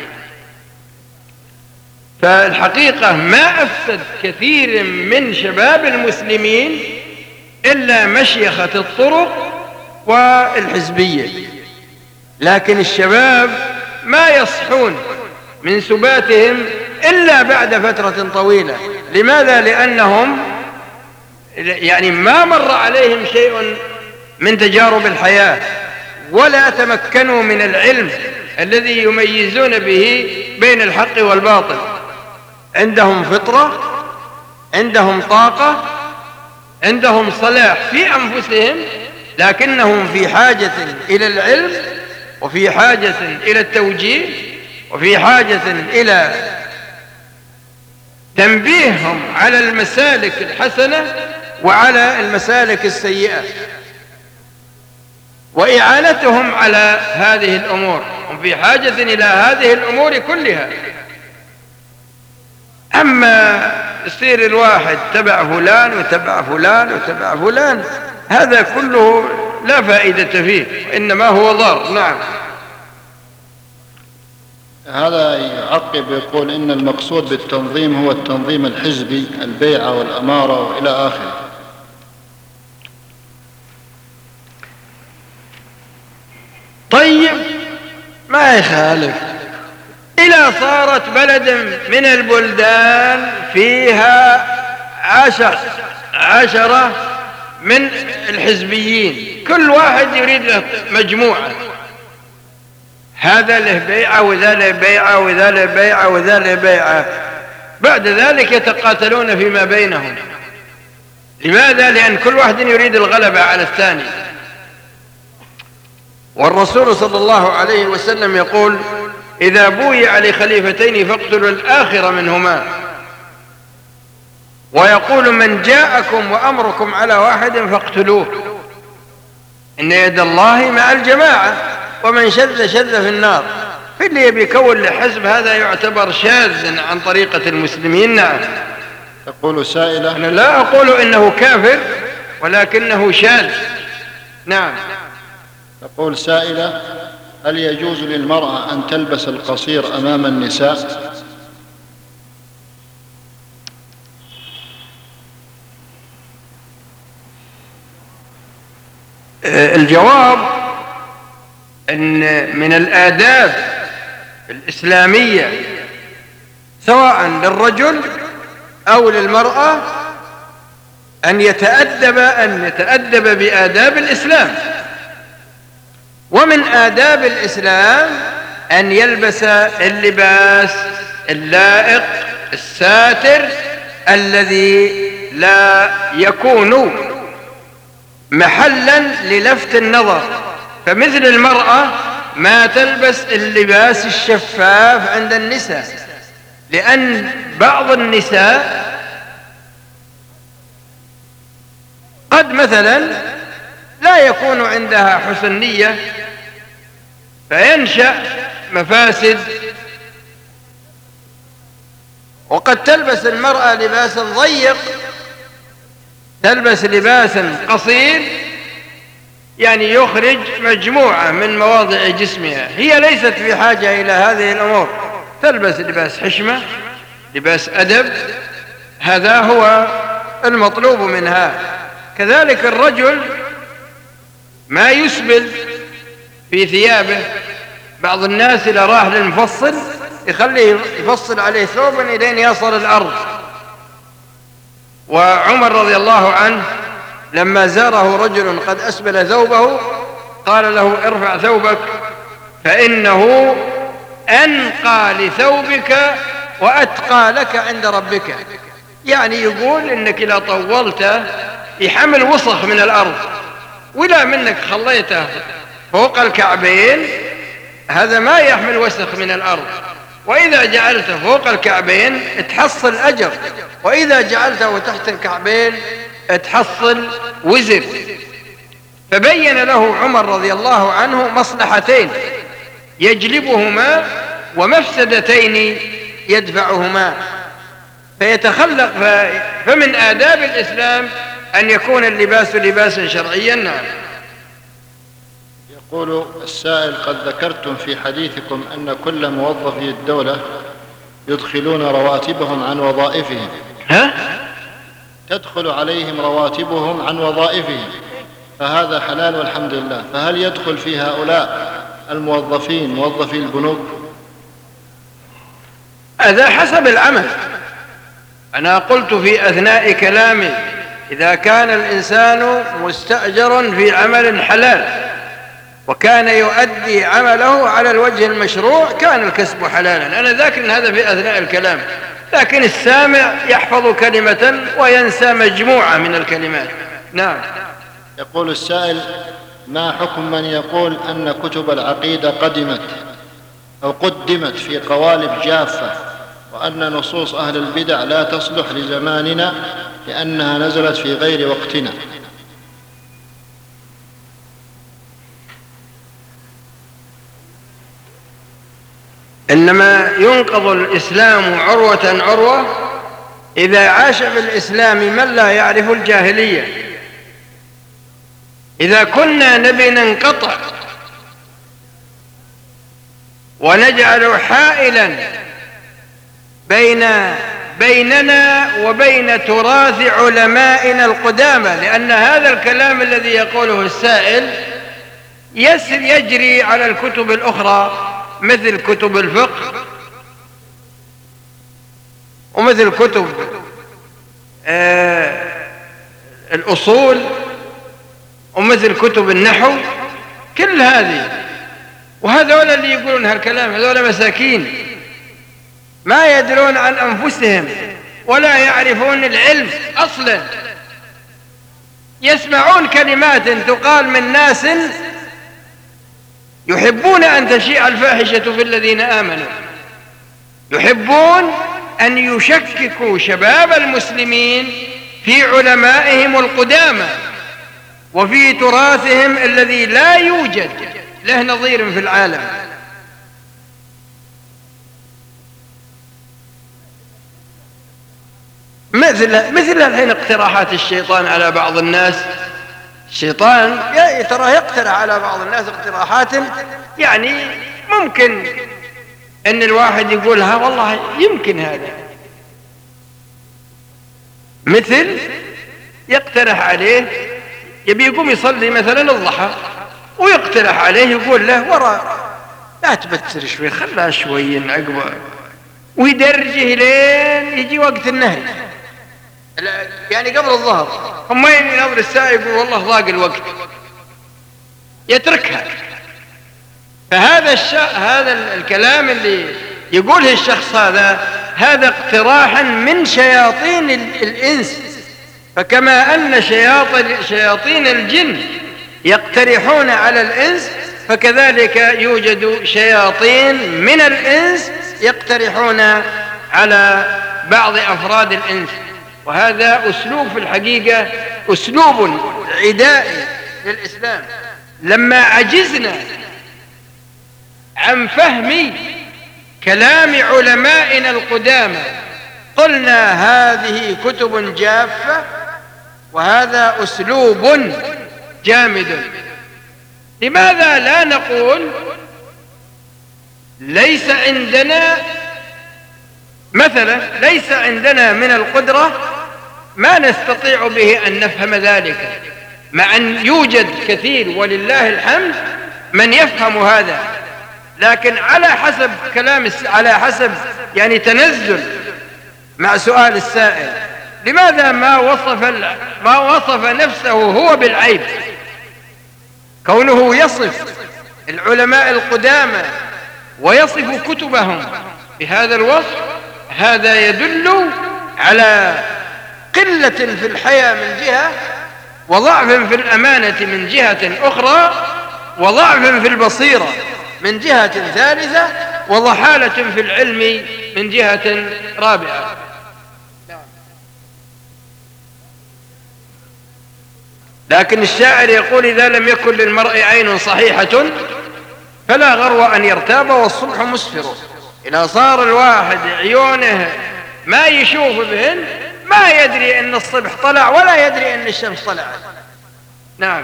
Speaker 2: فالحقيقة ما أفسد كثير من شباب المسلمين إلا مشيخة الطرق والحزبية، لكن الشباب ما يصحون من سباتهم إلا بعد فترة طويلة. لماذا؟ لأنهم يعني ما مر عليهم شيء من تجارب الحياة، ولا تمكنوا من العلم الذي يميزون به بين الحق والباطل. عندهم فطرة، عندهم طاقة، عندهم صلاح في أنفسهم، لكنهم في حاجة إلى العلم، وفي حاجة إلى التوجيه، وفي حاجة إلى تنبيههم على المسالك الحسنة وعلى المسالك السيئة وإعانتهم على هذه الأمور. هم في حاجة إلى هذه الأمور كلها. أما يصير الواحد تبع فلان وتبع فلان وتبع فلان، هذا كله لا فائدة فيه، إنما هو ضار. نعم.
Speaker 3: هذا يعقب يقول إن المقصود بالتنظيم هو التنظيم الحزبي، البيعة والأمارة وإلى آخره.
Speaker 2: طيب ما يخالف إذا صارت بلد من البلدان فيها عشر عشرة من الحزبيين، كل واحد يريد له مجموعة، هذا له بيعة وذا له بيعة وذا له بيعة وذا له بيعة، بعد ذلك يتقاتلون فيما بينهم. لماذا؟ لأن كل واحد يريد الغلبة على الثاني. والرسول صلى الله عليه وسلم يقول: إذا بويع لخليفتين فاقتلوا الآخر منهما. ويقول: من جاءكم وأمركم على واحد فاقتلوه، إن يد الله مع الجماعة، ومن شذ شذ في النار. في اللي يبي يكون لحزب هذا يعتبر شاذ عن طريقة المسلمين. نعم.
Speaker 3: تقول سائلة:
Speaker 2: أنا لا أقول إنه كافر، ولكنه شاذ. نعم.
Speaker 3: تقول سائلة: هل يجوز للمرأة أن تلبس القصير أمام النساء؟
Speaker 2: الجواب أن من الآداب الإسلامية سواء للرجل أو للمرأة أن يتأدب أن يتأدب بآداب الإسلام. ومن آداب الإسلام أن يلبس اللباس اللائق الساتر الذي لا يكون محلا للفت النظر. فمثل المرأة ما تلبس اللباس الشفاف عند النساء، لأن بعض النساء قد مثلا لا يكون عندها حسن نية فينشأ مفاسد. وقد تلبس المرأة لباسا ضيق، تلبس لباسا قصير يعني يخرج مجموعة من مواضع جسمها، هي ليست في حاجة إلى هذه الأمور، تلبس لباس حشمة، لباس أدب، هذا هو المطلوب منها. كذلك الرجل ما يسبل في ثيابه. بعض الناس إذا راح للمفصل يخليه يفصل عليه ثوبا إلين يصل الأرض. وعمر رضي الله عنه لما زاره رجل قد أسبل ثوبه قال له: ارفع ثوبك فإنه أنقى لثوبك وأتقى لك عند ربك. يعني يقول إنك إذا طولته يحمل وسخ من الأرض، ولا منك خليته فوق الكعبين هذا ما يحمل وسخ من الأرض، وإذا جعلته فوق الكعبين تحصل أجر، وإذا جعلته تحت الكعبين تحصل وزر. فبين له عمر رضي الله عنه مصلحتين يجلبهما ومفسدتين يدفعهما، فيتخلق. فمن آداب الإسلام أن يكون اللباس لباسا شرعيا. نعم.
Speaker 3: يقول السائل: قد ذكرتم في حديثكم أن كل موظفي الدولة يدخلون رواتبهم عن وظائفهم.
Speaker 2: ها؟
Speaker 3: تدخل عليهم رواتبهم عن وظائفهم، فهذا حلال والحمد لله، فهل يدخل في هؤلاء الموظفين موظفي البنوك؟
Speaker 2: هذا حسب العمل. أنا قلت في أثناء كلامي: إذا كان الإنسان مستأجرا في عمل حلال وكان يؤدي عمله على الوجه المشروع كان الكسب حلالا. أنا ذاكر هذا في أثناء الكلام، لكن السامع يحفظ كلمة وينسى مجموعة من الكلمات. نعم.
Speaker 3: يقول السائل: ما حكم من يقول أن كتب العقيدة قدمت أو قدمت في قوالب جافة، وأن نصوص أهل البدع لا تصلح لزماننا لأنها نزلت في غير وقتنا؟
Speaker 2: إنما ينقض الإسلام عروة عروة إذا عاش في الإسلام من لا يعرف الجاهلية. إذا كنا نبي ننقطع ونجعل حائلا بين بيننا وبين تراث علمائنا القدامى، لأن هذا الكلام الذي يقوله السائل يجري على الكتب الأخرى مثل كتب الفقه ومثل كتب آه الأصول ومثل كتب النحو، كل هذه. وهذول اللي يقولون هالكلام هذول مساكين ما يدرون عن أنفسهم ولا يعرفون العلم أصلا، يسمعون كلمات تقال من ناس يحبون أن تشيع الفاحشة في الذين آمنوا، يحبون أن يشككوا شباب المسلمين في علمائهم القدامى وفي تراثهم الذي لا يوجد له نظير في العالم. مثل مثل الحين اقتراحات الشيطان على بعض الناس. الشيطان ترى يقترح على بعض الناس اقتراحات يعني ممكن ان الواحد يقولها والله يمكن هذا، مثل يقترح عليه يبي يقوم يصلي مثلا الضحى ويقترح عليه يقول له وراء لا تبتر شوي خلها شوي عقبه، ويدرجه لين يجي وقت النهي يعني قبل الظهر، هم ينظر الساعة يقول والله ضاق الوقت يتركها. فهذا الش... هذا الكلام اللي يقوله الشخص هذا هذا اقتراحا من شياطين الإنس. فكما أن شياطين شياطين الجن يقترحون على الإنس، فكذلك يوجد شياطين من الإنس يقترحون على بعض أفراد الإنس. وهذا أسلوب في الحقيقة أسلوب عدائي للإسلام. لما عجزنا عن فهم كلام علمائنا القدامى قلنا هذه كتب جافة وهذا أسلوب جامد. لماذا لا نقول ليس عندنا مثلا ليس عندنا من القدرة ما نستطيع به أن نفهم ذلك، مع أن يوجد كثير ولله الحمد من يفهم هذا، لكن على حسب كلام على حسب يعني تنزل مع سؤال السائل لماذا ما وصف ما وصف نفسه هو بالعيب؟ كونه يصف العلماء القدامى ويصف كتبهم بهذا الوصف هذا يدل على قلة في الحياة من جهة، وضعف في الأمانة من جهة أخرى، وضعف في البصيرة من جهة ثالثة، وضحالة في العلم من جهة رابعة. لكن الشاعر يقول إذا لم يكن للمرء عين صحيحة فلا غرو أن يرتاب والصبح مسفر. إذا صار الواحد عيونه ما يشوف بهن ما يدري أن الصبح طلع ولا يدري أن الشمس طلعت. نعم.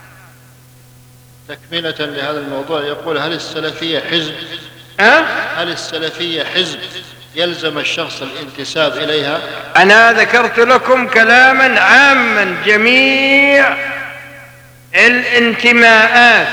Speaker 3: تكملة لهذا الموضوع يقول هل السلفية حزب؟
Speaker 2: أه؟
Speaker 3: هل السلفية حزب يلزم الشخص الانتساب إليها؟
Speaker 2: أنا ذكرت لكم كلاما عاما جميع الانتماءات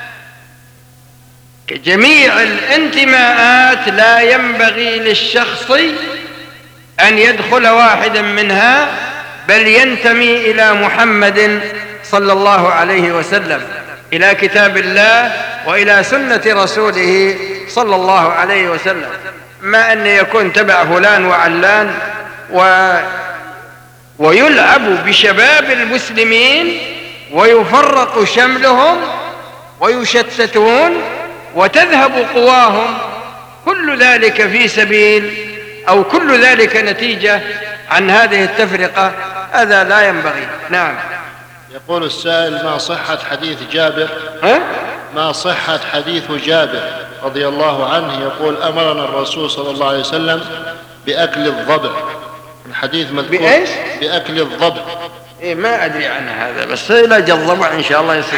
Speaker 2: جميع الانتماءات لا ينبغي للشخص أن يدخل واحدا منها، بل ينتمي إلى محمد صلى الله عليه وسلم، إلى كتاب الله وإلى سنة رسوله صلى الله عليه وسلم. ما أن يكون تبع فلان وعلان و... ويلعب بشباب المسلمين ويفرق شملهم ويشتتون وتذهب قواهم، كل ذلك في سبيل أو كل ذلك نتيجة عن هذه التفرقة، هذا لا ينبغي. نعم.
Speaker 3: يقول السائل ما صحة حديث جابر
Speaker 2: ها؟
Speaker 3: ما صحة حديث جابر رضي الله عنه يقول أمرنا الرسول صلى الله عليه وسلم بأكل الضبع الحديث مذكور
Speaker 2: بإيش؟
Speaker 3: بأكل الضبع.
Speaker 2: إيه ما أدري عن هذا، بس لا الضبع إن شاء الله يصير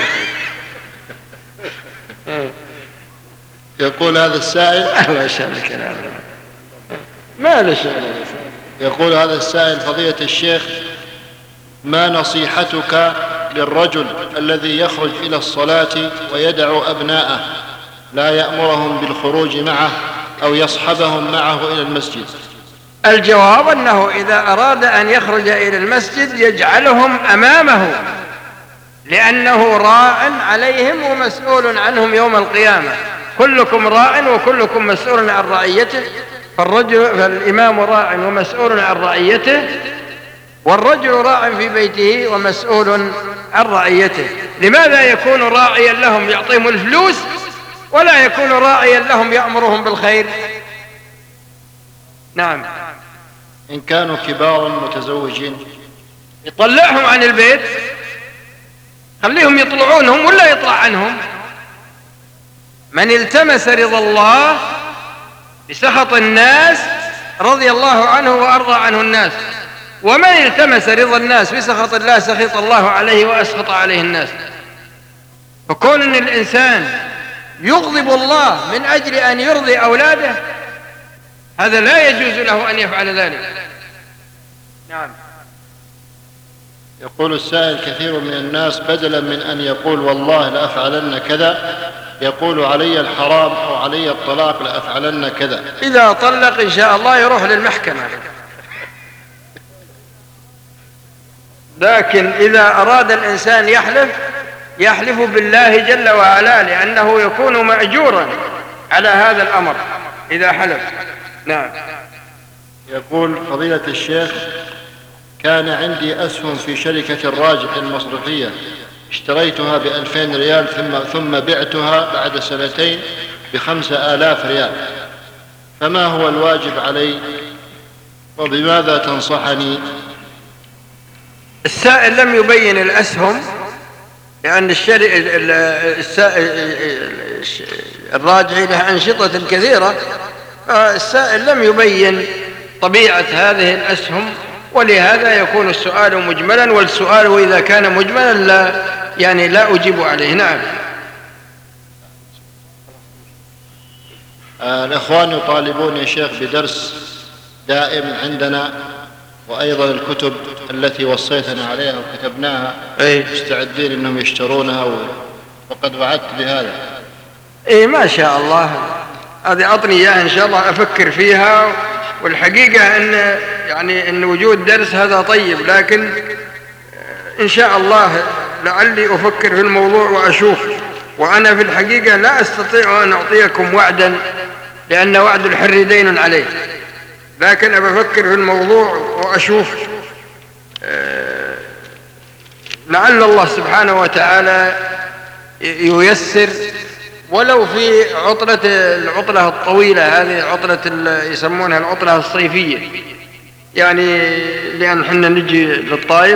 Speaker 2: إيه.
Speaker 3: يقول هذا السائل
Speaker 2: ما شاء الله كلام ما له شغل.
Speaker 3: يقول هذا السائل: فضيلة الشيخ، ما نصيحتك للرجل الذي يخرج إلى الصلاة ويدع أبناءه لا يأمرهم بالخروج معه أو يصحبهم معه إلى المسجد؟
Speaker 2: الجواب أنه إذا أراد أن يخرج إلى المسجد يجعلهم أمامه، لأنه راع عليهم ومسؤول عنهم يوم القيامة. كلكم راع وكلكم مسؤول عن رعيته، فالرجل فالإمام راع ومسؤول عن رعيته، والرجل راع في بيته ومسؤول عن رعيته. لماذا يكون راعيا لهم يعطيهم الفلوس ولا يكون راعيا لهم يأمرهم بالخير؟ نعم.
Speaker 3: إن كانوا كبارا متزوجين
Speaker 2: يطلعهم عن البيت، خليهم يطلعونهم ولا يطلع عنهم. من التمس رضا الله بسخط الناس رضي الله عنه وأرضى عنه الناس، ومن التمس رضا الناس بسخط الله سخط الله عليه وأسخط عليه الناس. فكون أن الإنسان يغضب الله من أجل أن يرضي أولاده هذا لا يجوز له أن يفعل ذلك. نعم.
Speaker 3: يقول السائل: كثير من الناس بدلا من أن يقول والله لأفعلن كذا يقول علي الحرام أو علي الطلاق لأفعلن كذا.
Speaker 2: إذا طلق إن شاء الله يروح للمحكمة، لكن إذا أراد الإنسان يحلف يحلف بالله جل وعلا، لأنه يكون مأجورا على هذا الأمر إذا حلف. نعم.
Speaker 3: يقول: فضيلة الشيخ، كان عندي أسهم في شركة الراجح المصرفية، اشتريتها بألفين ريال ثم, ثم بعتها بعد سنتين بخمسة آلاف ريال، فما هو الواجب علي وبماذا تنصحني؟
Speaker 2: السائل لم يبين الأسهم، لأن الشركة الراجحي لها أنشطة كثيرة، السائل لم يبين طبيعة هذه الأسهم، ولهذا يكون السؤال مجملا، والسؤال إذا كان مجملا لا يعني لا أجيب عليه. نعم.
Speaker 3: آه الإخوان يطالبون يا شيخ بدرس دائم عندنا، وأيضا الكتب التي وصيتنا عليها وكتبناها مستعدين أنهم يشترونها، وقد وعدت بهذا.
Speaker 2: إيه ما شاء الله، هذه أعطني إياها إن شاء الله أفكر فيها. والحقيقة أن يعني أن وجود درس هذا طيب، لكن إن شاء الله لعلي أفكر في الموضوع وأشوف. وأنا في الحقيقة لا أستطيع أن أعطيكم وعدا، لأن وعد الحر دين عليه، لكن أفكر في الموضوع وأشوف. لعل الله سبحانه وتعالى ييسر، ولو في عطلة العطلة الطويلة هذه، عطلة يسمونها العطلة الصيفية، يعني لأن حنا نجي للطائف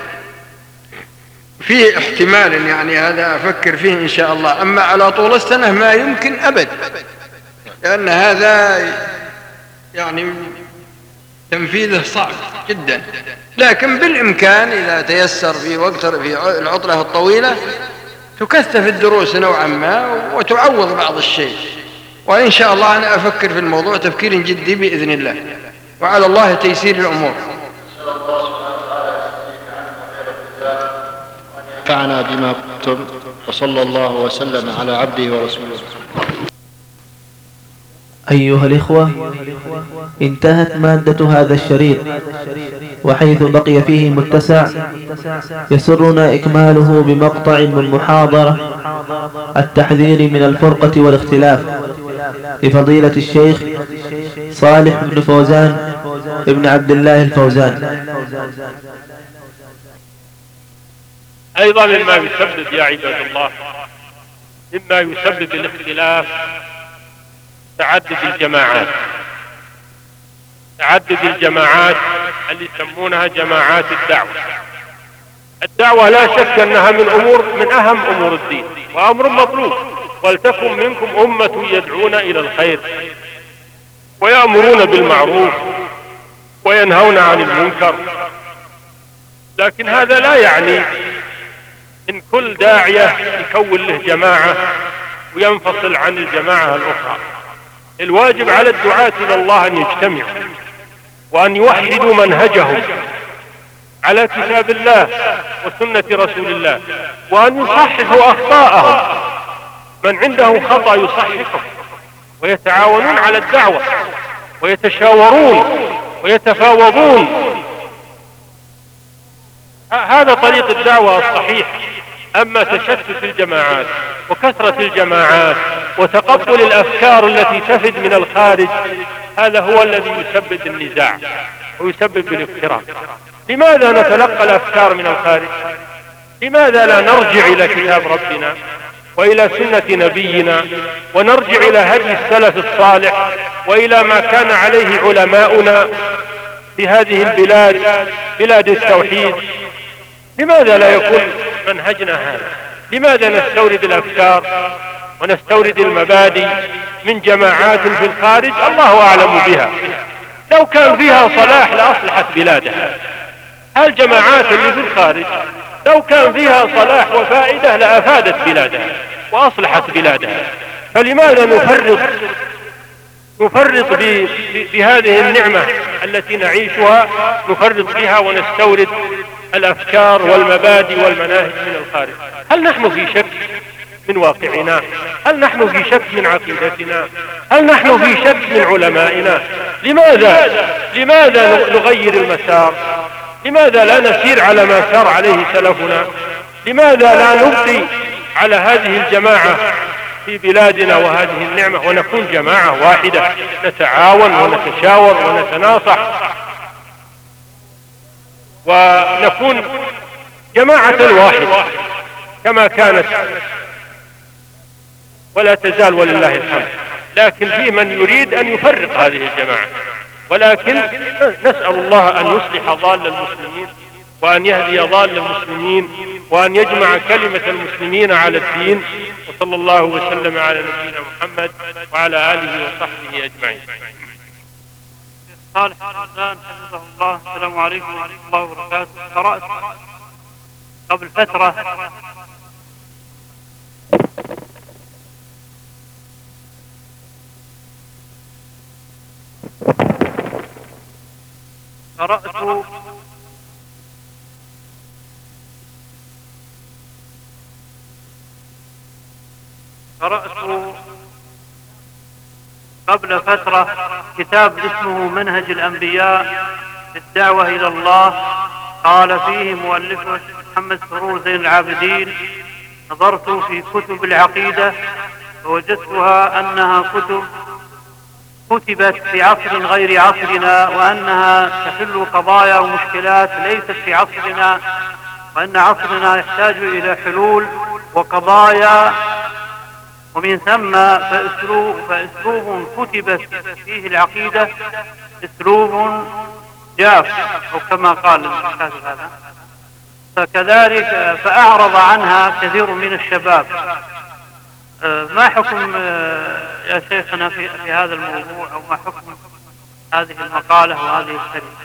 Speaker 2: فيه احتمال، يعني هذا أفكر فيه إن شاء الله. أما على طول السنة ما يمكن أبد، لأن هذا يعني تنفيذه صعب جدا، لكن بالإمكان إذا تيسر في وقت في العطلة الطويلة تكثف الدروس نوعا ما وتعوض بعض الشيء. وإن شاء الله أنا أفكر في الموضوع تفكير جدي بإذن الله، وعلى الله تيسير الأمور.
Speaker 3: نفعنا بما كتب، وصلى الله وسلم على عبده ورسوله.
Speaker 1: أيها الإخوة، انتهت مادة هذا الشريط، وحيث بقي فيه متسع يسرنا إكماله بمقطع من محاضرة التحذير من الفرقة والاختلاف لفضيلة الشيخ صالح بن فوزان ابن عبد الله الفوزان.
Speaker 4: أيضا مما يسبب يا عباد الله مما يسبب الاختلاف تعدد الجماعات تعدد الجماعات اللي يسمونها جماعات الدعوة. الدعوة لا شك أنها من أمور من أهم أمور الدين وأمر مطلوب، ولتكن منكم أمة يدعون إلى الخير ويأمرون بالمعروف وينهون عن المنكر. لكن هذا لا يعني إن كل داعية يكون له جماعة وينفصل عن الجماعة الأخرى. الواجب على الدعاة إلى الله أن يجتمعوا وأن يوحدوا منهجهم على كتاب الله وسنة رسول الله، وأن يصححوا أخطاءهم، من عنده خطأ يصححه، ويتعاونون على الدعوة ويتشاورون ويتفاوضون. هذا طريق الدعوة الصحيح. أما تشتت الجماعات وكثرة الجماعات وتقبل الأفكار التي تفد من الخارج، هذا هو الذي يسبب النزاع ويسبب الافتراق. لماذا نتلقى الأفكار من الخارج؟ لماذا لا نرجع إلى كتاب ربنا وإلى سنة نبينا، ونرجع إلى هدي السلف الصالح وإلى ما كان عليه علماؤنا في هذه البلاد، بلاد التوحيد؟ لماذا لا يكون منهجنا هذا؟ لماذا نستورد الأفكار ونستورد المبادئ من جماعات في الخارج الله أعلم بها؟ لو كان فيها صلاح لأصلحت بلادها. هالجماعات اللي في الخارج لو كان فيها صلاح وفائدة لأفادت بلادها وأصلحت بلادها. فلماذا نفرط نفرط بهذه النعمة التي نعيشها، نفرط بها ونستورد الأفكار والمبادئ والمناهج من الخارج؟ هل نحن في شك من واقعنا؟ هل نحن في شك من عقيدتنا؟ هل نحن في شك من علمائنا؟ لماذا لماذا نغير المسار؟ لماذا لا نسير على ما سار عليه سلفنا؟ لماذا لا نبقي على هذه الجماعة في بلادنا وهذه النعمة ونكون جماعة واحدة، نتعاون ونتشاور ونتناصح ونكون جماعة واحدة كما كانت ولا تزال ولله الحمد. لكن في من يريد أن يفرق هذه الجماعة، ولكن نسأل الله أن يصلح ضال المسلمين وأن يهدي ضال المسلمين وأن يجمع كلمة المسلمين على الدين. وصلى الله وسلم على نبينا محمد وعلى آله وصحبه أجمعين.
Speaker 5: صالح الرحمن حفظه الله. السلام عليكم ورحمة الله وبركاته. قرأت قبل فترة قرأت قرأت قبل فترة كتاب اسمه منهج الأنبياء في الدعوة إلى الله. قال فيه مؤلفه محمد سرور زين العابدين: نظرت في كتب العقيدة فوجدتها أنها كتب كتبت في عصر غير عصرنا، وأنها تحل قضايا ومشكلات ليست في عصرنا، وأن عصرنا يحتاج إلى حلول وقضايا. ومن ثم فأسلوب, فأسلوب كتبت فيه العقيدة أسلوب جاف، أو كما قال الأستاذ هذا. فكذلك فأعرض عنها كثير من الشباب. ما حكم يا شيخنا في, في هذا الموضوع، أو ما حكم هذه المقالة وهذه الكلمة؟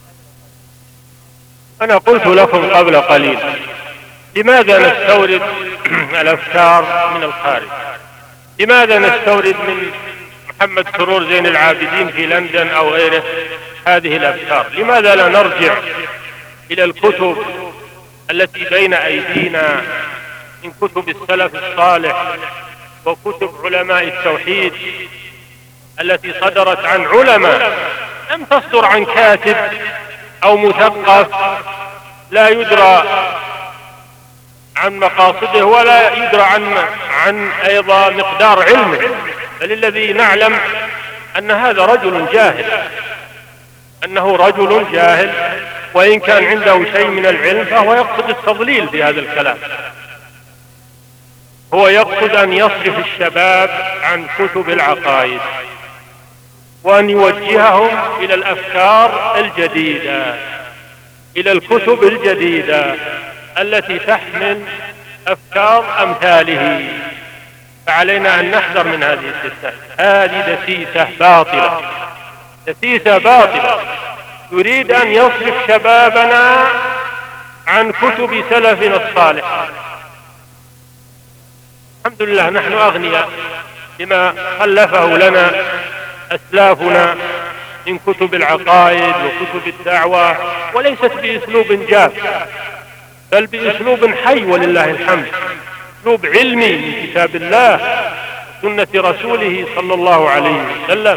Speaker 4: أنا قلت لكم قبل قليل لماذا نستورد الأفكار من الخارج؟ لماذا نستورد من محمد سرور زين العابدين في لندن أو غيره هذه الأفكار؟ لماذا لا نرجع إلى الكتب التي بين أيدينا من كتب السلف الصالح وكتب علماء التوحيد التي صدرت عن علماء، لم تصدر عن كاتب أو مثقف لا يدرى عن مقاصده ولا يدرى عن عن أيضا مقدار علمه، بل الذي نعلم أن هذا رجل جاهل، أنه رجل جاهل، وإن كان عنده شيء من العلم فهو يقصد التضليل في هذا الكلام. هو يقصد أن يصرف الشباب عن كتب العقائد وأن يوجههم إلى الأفكار الجديدة، إلى الكتب الجديدة التي تحمل أفكار أمثاله. فعلينا أن نحذر من هذه الدسيسة. هذه دسيسة باطلة، دسيسة باطلة يريد أن يصرف شبابنا عن كتب سلفنا الصالح. الحمد لله نحن أغنياء بما خلفه لنا أسلافنا من كتب العقائد وكتب الدعوة، وليست بأسلوب جاف بل بأسلوب حي ولله الحمد، أسلوب علمي من كتاب الله سنة رسوله صلى الله عليه وسلم.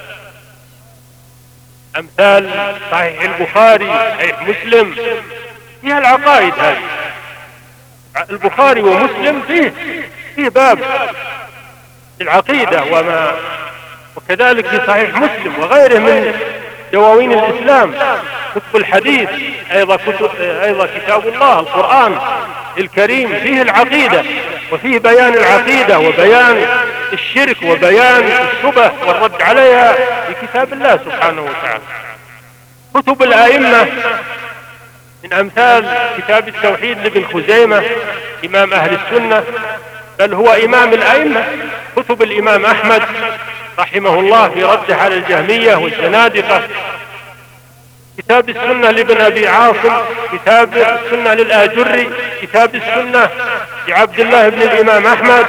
Speaker 4: أمثال صحيح البخاري، صحيح مسلم، فيها العقائد هذه. البخاري ومسلم فيه فيه باب العقيدة وما، وكذلك في صحيح مسلم وغيره من دواوين الإسلام. كتب الحديث أيضا كتب أيضا كتاب الله القرآن الكريم فيه العقيدة وفيه بيان العقيدة وبيان الشرك وبيان الشبه والرد عليها في كتاب الله سبحانه وتعالى. كتب الآئمة من أمثال كتاب التوحيد لابن خزيمة إمام أهل السنة، بل هو إمام الأئمة. كتب الإمام أحمد رحمه الله في رده على الجهمية والزنادقة. كتاب السنة لابن أبي عاصم، كتاب السنة للآجري، كتاب السنة لعبد الله بن الإمام أحمد.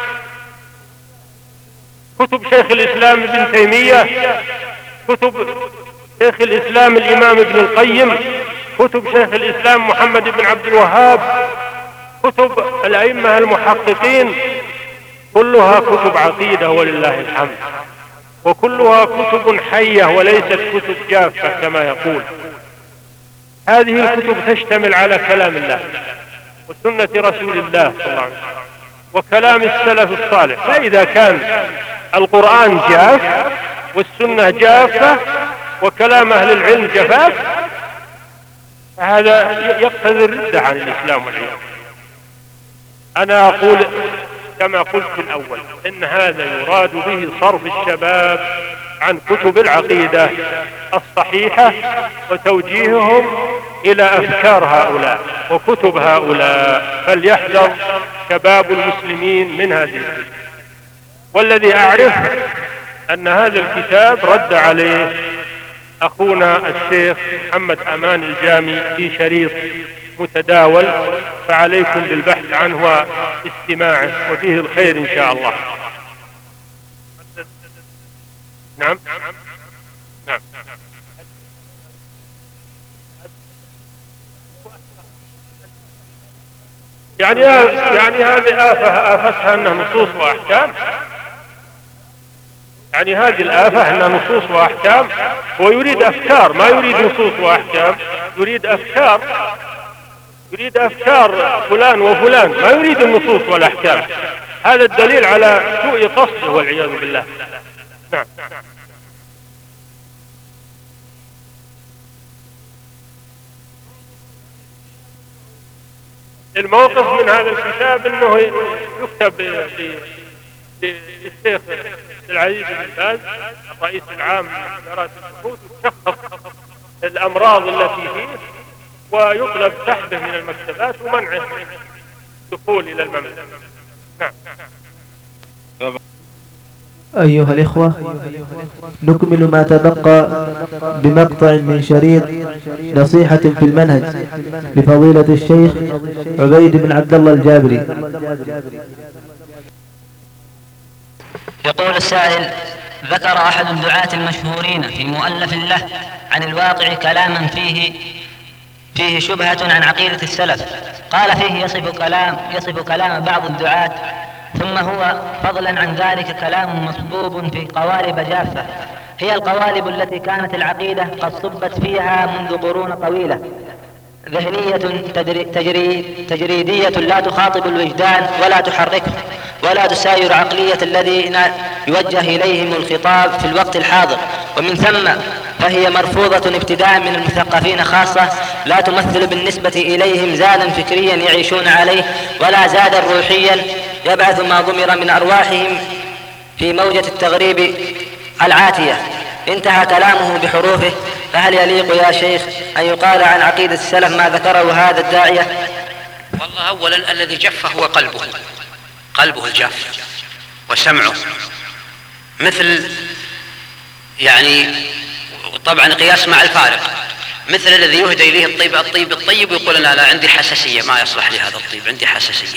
Speaker 4: كتب شيخ الإسلام ابن تيمية، كتب شيخ الإسلام الإمام ابن القيم، كتب شيخ الإسلام محمد بن عبد الوهاب، كتب الأئمة المحققين، كلها كتب عقيدة ولله الحمد، وكلها كتب حية وليست كتب جافة كما يقول. هذه الكتب تشتمل على كلام الله وسنة رسول الله صلى الله عليه وسلم وكلام السلف الصالح. فإذا كان القرآن جاف والسنة جافة وكلام أهل العلم جفاف، هذا يقتضي الردة عن الإسلام والعياذ. أنا أقول كما قلت في الأول إن هذا يراد به صرف الشباب عن كتب العقيدة الصحيحة وتوجيههم إلى أفكار هؤلاء وكتب هؤلاء، فليحذر شباب المسلمين من هذه الكتب. والذي أعرف أن هذا الكتاب رد عليه أخونا الشيخ محمد أمان الجامي في شريط متداول، فعليكم بالبحث عنه واستماعه وفيه الخير إن شاء الله. نعم نعم يعني يعني هذه آفة آفتها أنها نصوص وأحكام، يعني هذه الآفة أنها نصوص وأحكام. هو يريد أفكار، ما يريد نصوص وأحكام، يريد أفكار، يريد أفكار فلان وفلان، ما يريد النصوص والأحكام. هذا الدليل على سوء قصده والعياذ بالله. نعم. الموقف من هذا الكتاب انه يكتب للشيخ العزيز بن باز الرئيس العام لإدارات البحوث، يشخص الامراض التي فيه ويطلب سحبه من المكتبات ومنعه من الدخول الى المملكه. نعم.
Speaker 1: أيها الإخوة، نكمل ما تبقى بمقطع من شريط نصيحة في المنهج لفضيلة الشيخ عبيد بن عبد الله الجابري.
Speaker 6: يقول السائل: ذكر أحد الدعاة المشهورين في مؤلف له عن الواقع كلاما فيه فيه شبهة عن عقيدة السلف. قال فيه يصف كلام يصف كلام بعض الدعاة، ثم هو فضلا عن ذلك كلام مصبوب في قوالب جافة، هي القوالب التي كانت العقيدة قد صبت فيها منذ قرون طويلة، ذهنية تجري تجريدية لا تخاطب الوجدان ولا تحركه ولا تساير عقلية الذين يوجه إليهم الخطاب في الوقت الحاضر، ومن ثم فهي مرفوضة ابتداء من المثقفين خاصة، لا تمثل بالنسبة إليهم زادا فكريا يعيشون عليه ولا زادا روحيا يبعث ما ضمر من أرواحهم في موجة التغريب العاتية. انتهى كلامه بحروفه. فهل يليق يا شيخ أن يقال عن عقيدة السلف ما ذكره هذا الداعية؟
Speaker 7: والله أولا الذي جف هو قلبه، قلبه الجاف وسمعه، مثل يعني وطبعا قياس مع الفارق، مثل الذي يهدى إليه الطيب الطيب الطيب ويقول أنا لا عندي حساسية ما يصلح لي هذا الطيب، عندي حساسية.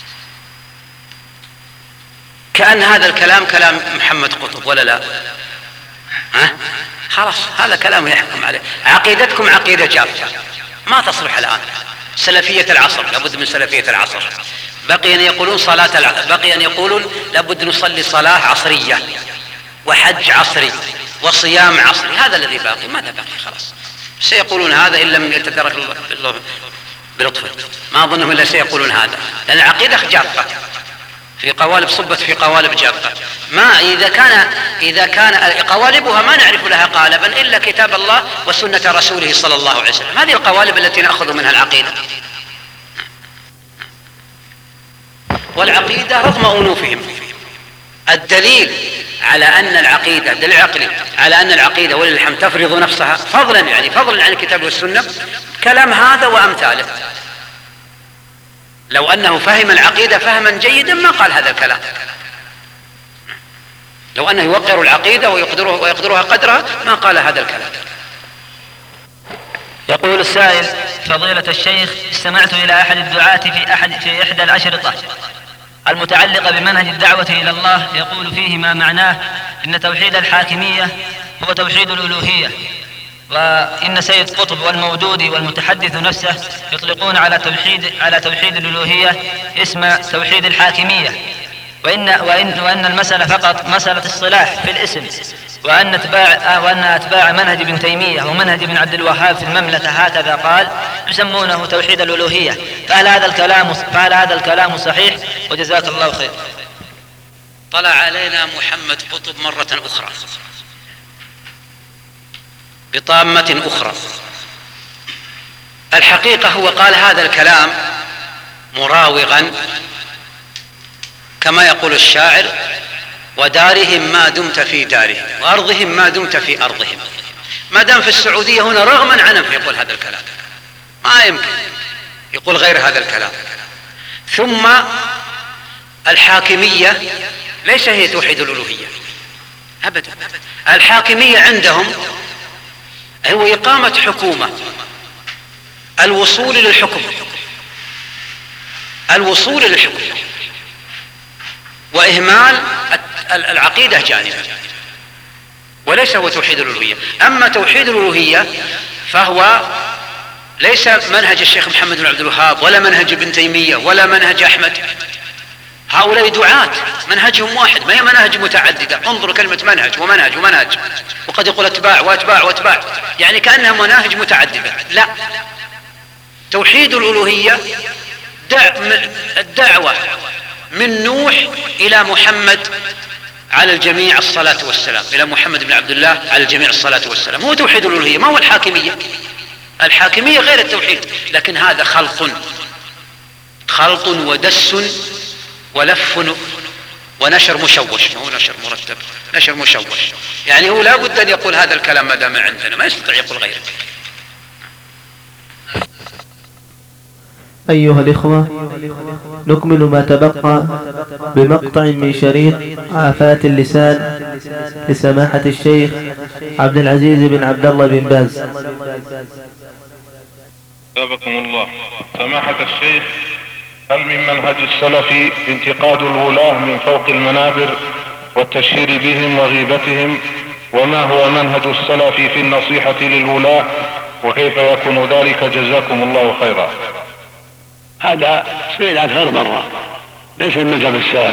Speaker 7: كأن هذا الكلام كلام محمد قطب ولا لا؟ ها؟ خلاص هذا كلام يحكم عليه. عقيدتكم عقيدة جافة ما تصلح الآن. سلفية العصر لابد من سلفية العصر. بقي أن يقولون صلاة الع... بقي أن يقولون لابد نصلي صلاة عصرية وحج عصري وصيام عصري، هذا الذي باقي. ماذا باقي؟ خلاص سيقولون هذا إن لم يتدرك الله بلطفه، ما أظنهم إلا سيقولون هذا، لأن العقيدة جافة في قوالب صبت في قوالب جافة. ما إذا كان إذا كان قوالبها ما نعرف لها قالبا إلا كتاب الله وسنة رسوله صلى الله عليه وسلم، هذه القوالب التي نأخذ منها العقيدة. والعقيدة رغم أنوفهم الدليل على أن العقيدة دليل عقلي على أن العقيدة ولله الحمد تفرض نفسها فضلا يعني فضلا عن الكتاب والسنة كلام هذا وأمثاله. لو أنه فهم العقيدة فهما جيدا ما قال هذا الكلام. لو أنه يوقر العقيدة ويقدرها, ويقدرها قدرها ما قال هذا الكلام.
Speaker 6: يقول السائل: فضيلة الشيخ، استمعت إلى أحد الدعاة في أحد في إحدى الأشرطة المتعلقة بمنهج الدعوة إلى الله يقول فيه ما معناه إن توحيد الحاكمية هو توحيد الألوهية، وإن سيد قطب والمودودي والمتحدث نفسه يطلقون على توحيد على توحيد الألوهية اسم توحيد الحاكمية، وإن وإن وأن المسألة فقط مسألة الصلاح في الاسم، وأن أتباع وأن أتباع منهج ابن تيمية ومنهج ابن عبد الوهاب في المملكة هكذا قال يسمونه توحيد الألوهية. فهل هذا الكلام فهل هذا الكلام صحيح؟ وجزاك الله خير.
Speaker 7: طلع علينا محمد قطب مرة أخرى بطامة أخرى. الحقيقة هو قال هذا الكلام مراوغا كما يقول الشاعر: ودارهم ما دمت في دارهم وأرضهم ما دمت في أرضهم. ما دام في السعودية هنا رغما عنهم يقول هذا الكلام، ما يمكن يقول غير هذا الكلام. ثم الحاكمية ليس هي توحيد الألوهية أبدا. الحاكمية عندهم هو إقامة حكومة، الوصول للحكم الوصول للحكم وإهمال العقيدة جانبا، وليس هو توحيد الألوهية. أما توحيد الألوهية فهو ليس منهج الشيخ محمد بن عبد الوهاب ولا منهج ابن تيمية ولا منهج أحمد. هؤلاء دعاة منهجهم واحد، ما هي مناهج متعددة. انظروا كلمة منهج ومنهج ومنهج، وقد يقول اتباع واتباع واتباع، يعني كأنها مناهج متعددة. لا، توحيد الألوهية الدعوة من نوح إلى محمد على الجميع الصلاة والسلام، إلى محمد بن عبد الله على الجميع الصلاة والسلام، هو توحيد الألوهية، ما هو الحاكمية. الحاكمية غير التوحيد، لكن هذا خلط خلط ودس ولف ونشر مشوش، ما هو نشر مرتب، نشر مشوش. يعني هو لا بد أن يقول هذا الكلام ما دام عندنا، ما يستطيع يقول غيره.
Speaker 1: أيها الإخوة، نكمل ما تبقى بمقطع من شريط عافات اللسان لسماحة الشيخ عبد العزيز بن عبد الله بن باز.
Speaker 8: أثابكم الله. سماحة الشيخ، هل من منهج السلف انتقاد الولاة من فوق المنابر والتشهير بهم وغيبتهم؟ وما هو منهج السلف في النصيحة للولاة، وكيف يكون ذلك؟ جزاكم الله خيرا.
Speaker 9: هذا سئل عنه غير مرة، ليس من مذهب السلف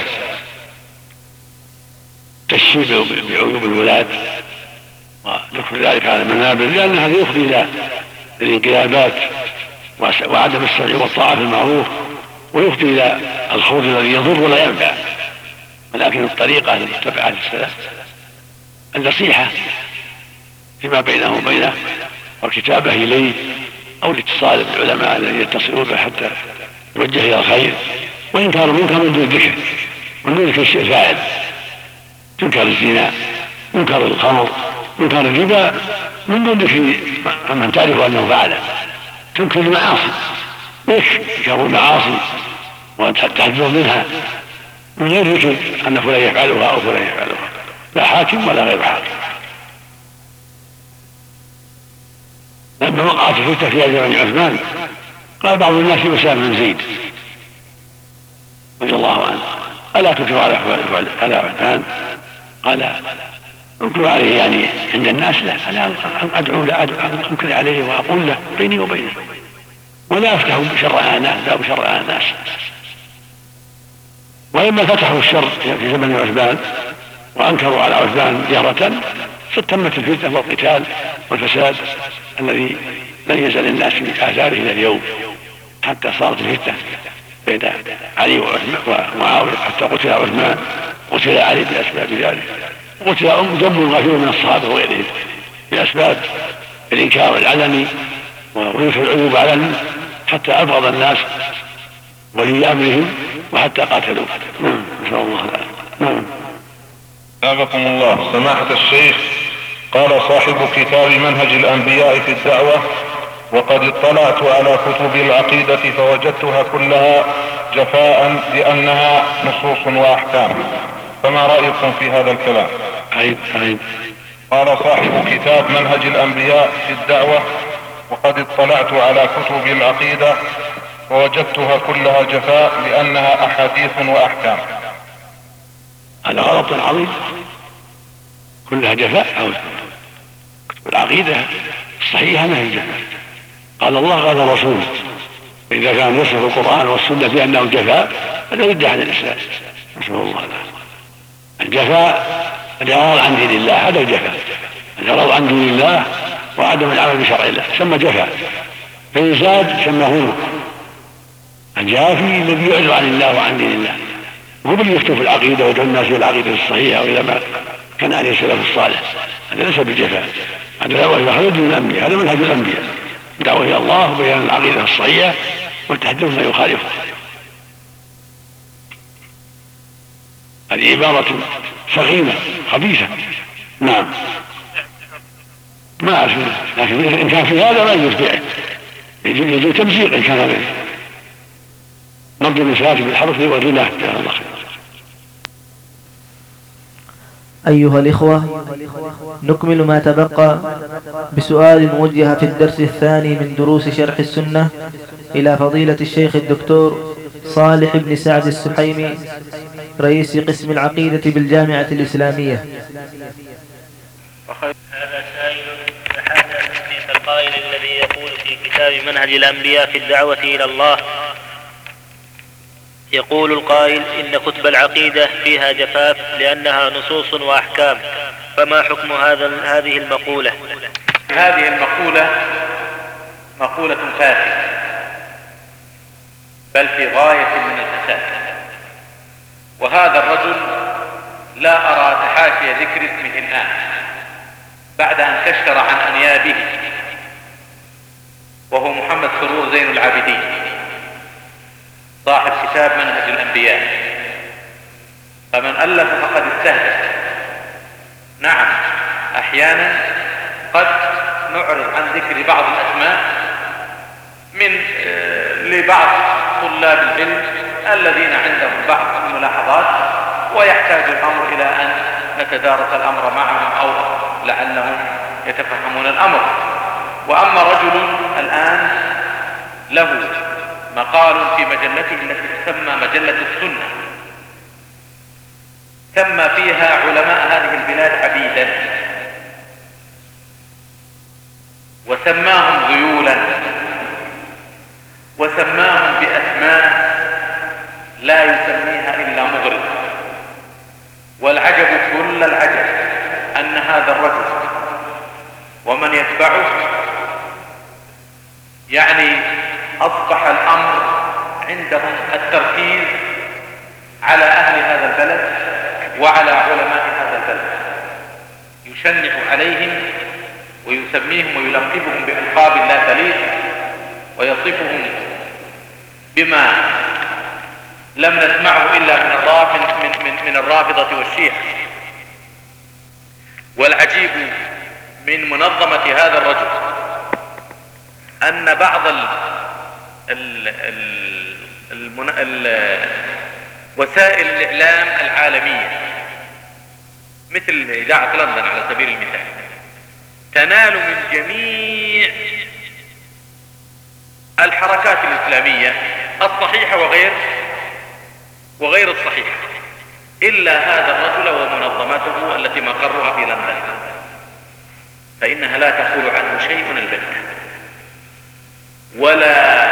Speaker 9: تشهير بعيوب الولاة وذكر ذلك على المنابر، لأن هذا يفضي إلى الانقلابات وعدم السمع والطاعة في المعروف، ويفضي إلى الخوض الذي يضر ولا ينفع. ولكن الطريقة التي اتبعها السلف النصيحة فيما بينه وبينه، والكتابة إليه، أو الاتصال بالعلماء الذين يتصلون به حتى يوجه إلى الخير، وإنكار المنكر من دون ذكر، من دون ذكر الشيء فاعل. تنكر الزنا، تنكر الخمر، تنكر الربا، من دون ذكر من تعرف أنه فعله. تنكر المعاصي، تنكر المعاصي وتحذر منها من غير ذكر أن فلان يفعلها أو فلان يفعلها، لا حاكم ولا غير حاكم. لما وقعت الفتنة في زمن عثمان قال بعض الناس أسامة بن زيد رضي الله عنه ألا تكتب على على عثمان؟ قال أنكر عليه يعني عند الناس لا، أنا أدعو لا أنكر عليه وأقول له بيني وبينه ولا أفتح بشر الناس لا بشر الناس. ولما فتحوا الشر في زمن عثمان وأنكروا على عثمان جهرة تمت الفتنة والقتال والفساد الذي لم يزل الناس في آثاره إلى اليوم، حتى صارت الفتنة بين علي ومعاوية حتى قتل عثمان قتل علي بأسباب ذلك، وقتل أم جم غفير من الصحابة وغيرهم بأسباب الإنكار العلني وغيث العيوب علني، حتى أبغض الناس ولي أمرهم وحتى قاتلوا. نعم نسأل الله العافية. نعم.
Speaker 8: أعزكم الله. سماحة الشيخ، قال صاحب كتاب منهج الأنبياء في الدعوة: وقد اطلعت على كتب العقيدة فوجدتها كلها جفاء لأنها نصوص وأحكام، فما رأيكم في هذا الكلام؟
Speaker 9: عيب عيب.
Speaker 8: قال صاحب كتاب منهج الأنبياء في الدعوة: وقد اطلعت على كتب العقيدة فوجدتها كلها جفاء لأنها أحاديث وأحكام.
Speaker 9: هذا غلط عظيم، كلها جفاء. أو كتب العقيدة الصحيحة ما هي جفاء، قال الله قال الرسول، إذا كان يصف القرآن والسنة بأنه جفاء هذا يدعي عن الإسلام. نسأل الله العافية. الجفاء الإعراض عن دين الله، هذا الجفاء، الإعراض عن دين الله وعدم العمل بشرع الله سمى جفاء. فإن زاد سمى هنا الجافي الذي يعرض عن الله وعن دين الله، هو اللي يكتب في العقيدة ويدعو الناس إلى العقيدة الصحيحة وإلى ما كان عليه السلف الصالح، هذا ليس بالجفاء، هذا دعوة إلى خير من الأنبياء، هذا منهج الأنبياء، دعوة إلى الله وبيان العقيدة الصحيحة والتحذير ما يخالفه. هذه عبارة سخيمة خبيثة. نعم ما أعرف، لكن إن كان في هذا ما يجوز بيعه، يجوز تمزيق إن كان هذا نضرب المساجد بالحرف لوجه الله. الله خير.
Speaker 1: أيها الإخوة، نكمل ما تبقى بسؤال موجه في الدرس الثاني من دروس شرح السنة إلى فضيلة الشيخ الدكتور صالح بن سعد السحيمي، رئيس قسم العقيدة بالجامعة الإسلامية.
Speaker 10: هذا سائل هذا تسمية القائل الذي يقول في كتاب منهج الأنبياء في الدعوة إلى الله، يقول القائل إن كتب العقيدة فيها جفاف لأنها نصوص وأحكام، فما حكم هذا هذه المقولة؟
Speaker 11: هذه المقولة مقولة فاسدة، بل في غاية من الفساد، وهذا الرجل لا أرى تحاشي ذكر اسمه الآن بعد أن كشر عن أنيابه، وهو محمد سرور زين العابدين صاحب كتاب منهج الأنبياء. فمن ألف فقد استهدف. نعم أحيانا قد نعرض عن ذكر بعض الأسماء من لبعض طلاب العلم الذين عندهم بعض الملاحظات ويحتاج الأمر إلى أن نتدارس الأمر معهم أو لعلهم يتفهمون الأمر. وأما رجل الآن له مقال في مجلته التي تسمى مجلة السنة، سمى فيها علماء هذه البلاد عبيدا وسماهم ذيولا وسماهم بأسماء لا يسميها إلا مغرض. والعجب كل العجب أن هذا الرجل ومن يتبعه يعني أصبح الأمر عندهم التركيز على أهل هذا البلد وعلى علماء هذا البلد، يشنع عليهم ويسميهم ويلقبهم بألقاب لا تليق ويصفهم بما لم نسمعه إلا من الرافضة من, من, من الرافضة والشيعة. والعجيب من منظمة هذا الرجل أن بعض ال ال ال المن... ال وسائل الإعلام العالمية مثل إذاعة لندن على سبيل المثال تنال من جميع الحركات الإسلامية الصحيحة وغير وغير الصحيحة، إلا هذا الرجل ومنظمته التي مقرها في لندن، فإنها لا تقول عنه شيء البتة، ولا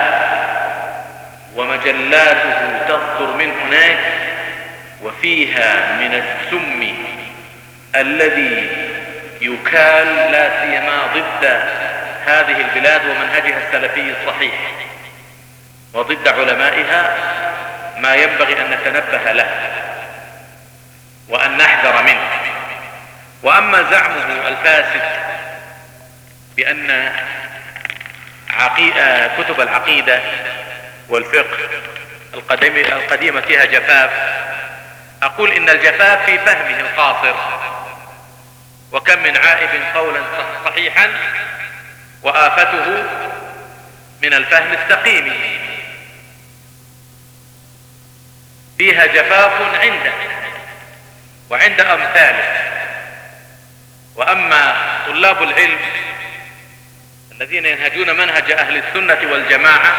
Speaker 11: ومجلاته تصدر من هناك وفيها من السم الذي يكال لا سيما ضد هذه البلاد ومنهجها السلفي الصحيح وضد علمائها ما ينبغي أن نتنبه له وأن نحذر منه. وأما زعمه الفاسد بأن عقيدة كتب العقيدة والفقه القديمة فيها جفاف، أقول إن الجفاف في فهمه القاصر، وكم من عائب قولا صحيحا وآفته من الفهم السقيم، فيها جفاف عنده وعند أمثاله. وأما طلاب العلم الذين ينهجون منهج أهل السنة والجماعة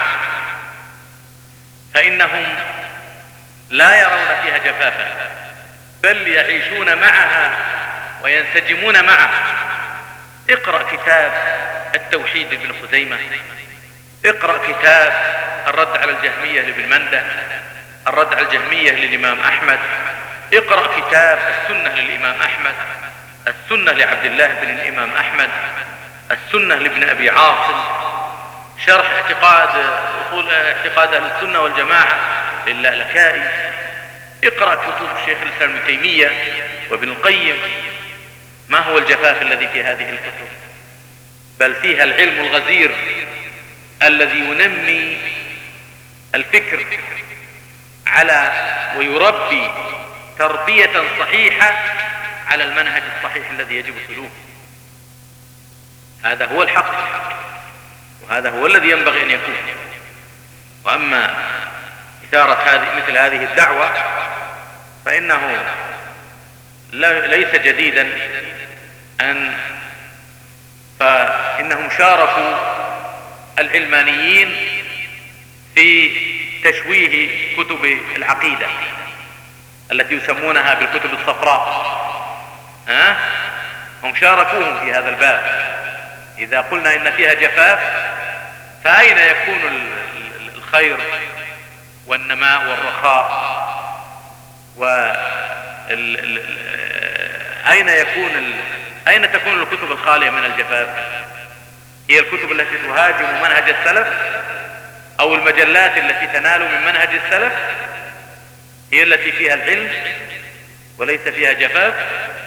Speaker 11: فإنهم لا يرون فيها جفافا، بل يعيشون معها وينسجمون معها. اقرأ كتاب التوحيد لابن خزيمة، اقرأ كتاب الرد على الجهمية لابن مندة، الرد على الجهمية للإمام أحمد، اقرأ كتاب السنة للإمام أحمد، السنة لعبد الله بن الإمام أحمد، السنة لابن أبي عاصم، شرح اعتقاد أصول اعتقاد أهل السنة والجماعة للالكائي، اقرأ كتب الشيخ الإسلام ابن تيمية وابن القيم. ما هو الجفاف الذي في هذه الكتب؟ بل فيها العلم الغزير الذي ينمي الفكر على ويربي تربية صحيحة على المنهج الصحيح الذي يجب سلوكه. هذا هو الحق وهذا هو الذي ينبغي أن يكون. وأما إثارة هذه مثل هذه الدعوة فإنه ليس جديدا أن فإنهم شاركوا العلمانيين في تشويه كتب العقيدة التي يسمونها بالكتب الصفراء، ها؟ هم شاركوهم في هذا الباب. إذا قلنا إن فيها جفاف فأين يكون الخير والنماء والرخاء؟ وأين يكون أين تكون الكتب الخالية من الجفاف؟ هي الكتب التي تهاجم منهج السلف أو المجلات التي تنال من منهج السلف هي التي فيها العلم وليس فيها جفاف.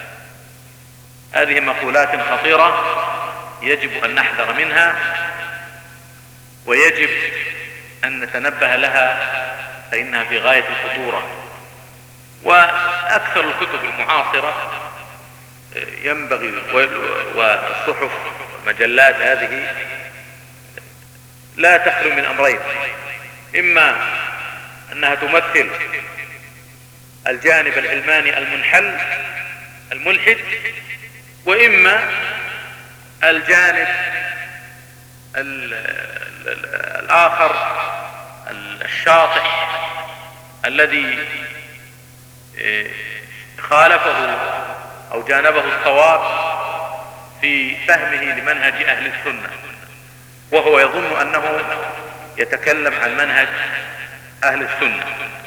Speaker 11: هذه مقولات خطيرة يجب أن نحذر منها ويجب أن نتنبه لها فإنها في غاية الخطورة. وأكثر الكتب المعاصرة ينبغي والصحف والمجلات هذه لا تخلو من أمرين: إما أنها تمثل الجانب العلماني المنحل الملحد، وإما الجانب الآخر الشاطح الذي خالفه أو جانبه الصواب في فهمه لمنهج أهل السنة، وهو يظن أنه يتكلم عن منهج أهل السنة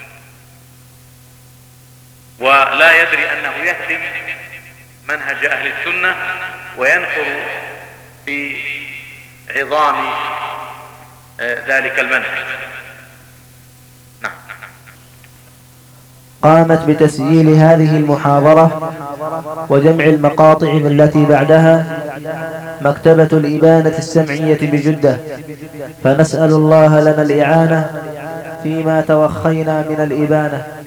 Speaker 11: ولا يدري أنه يهدم منهج أهل السنة وينخر في عظام ذلك المنهج. نعم.
Speaker 1: قامت بتسجيل هذه المحاضرة وجمع المقاطع التي بعدها مكتبة الإبانة السمعية بجدة، فنسأل الله لنا الإعانة فيما توخينا من الإبانة.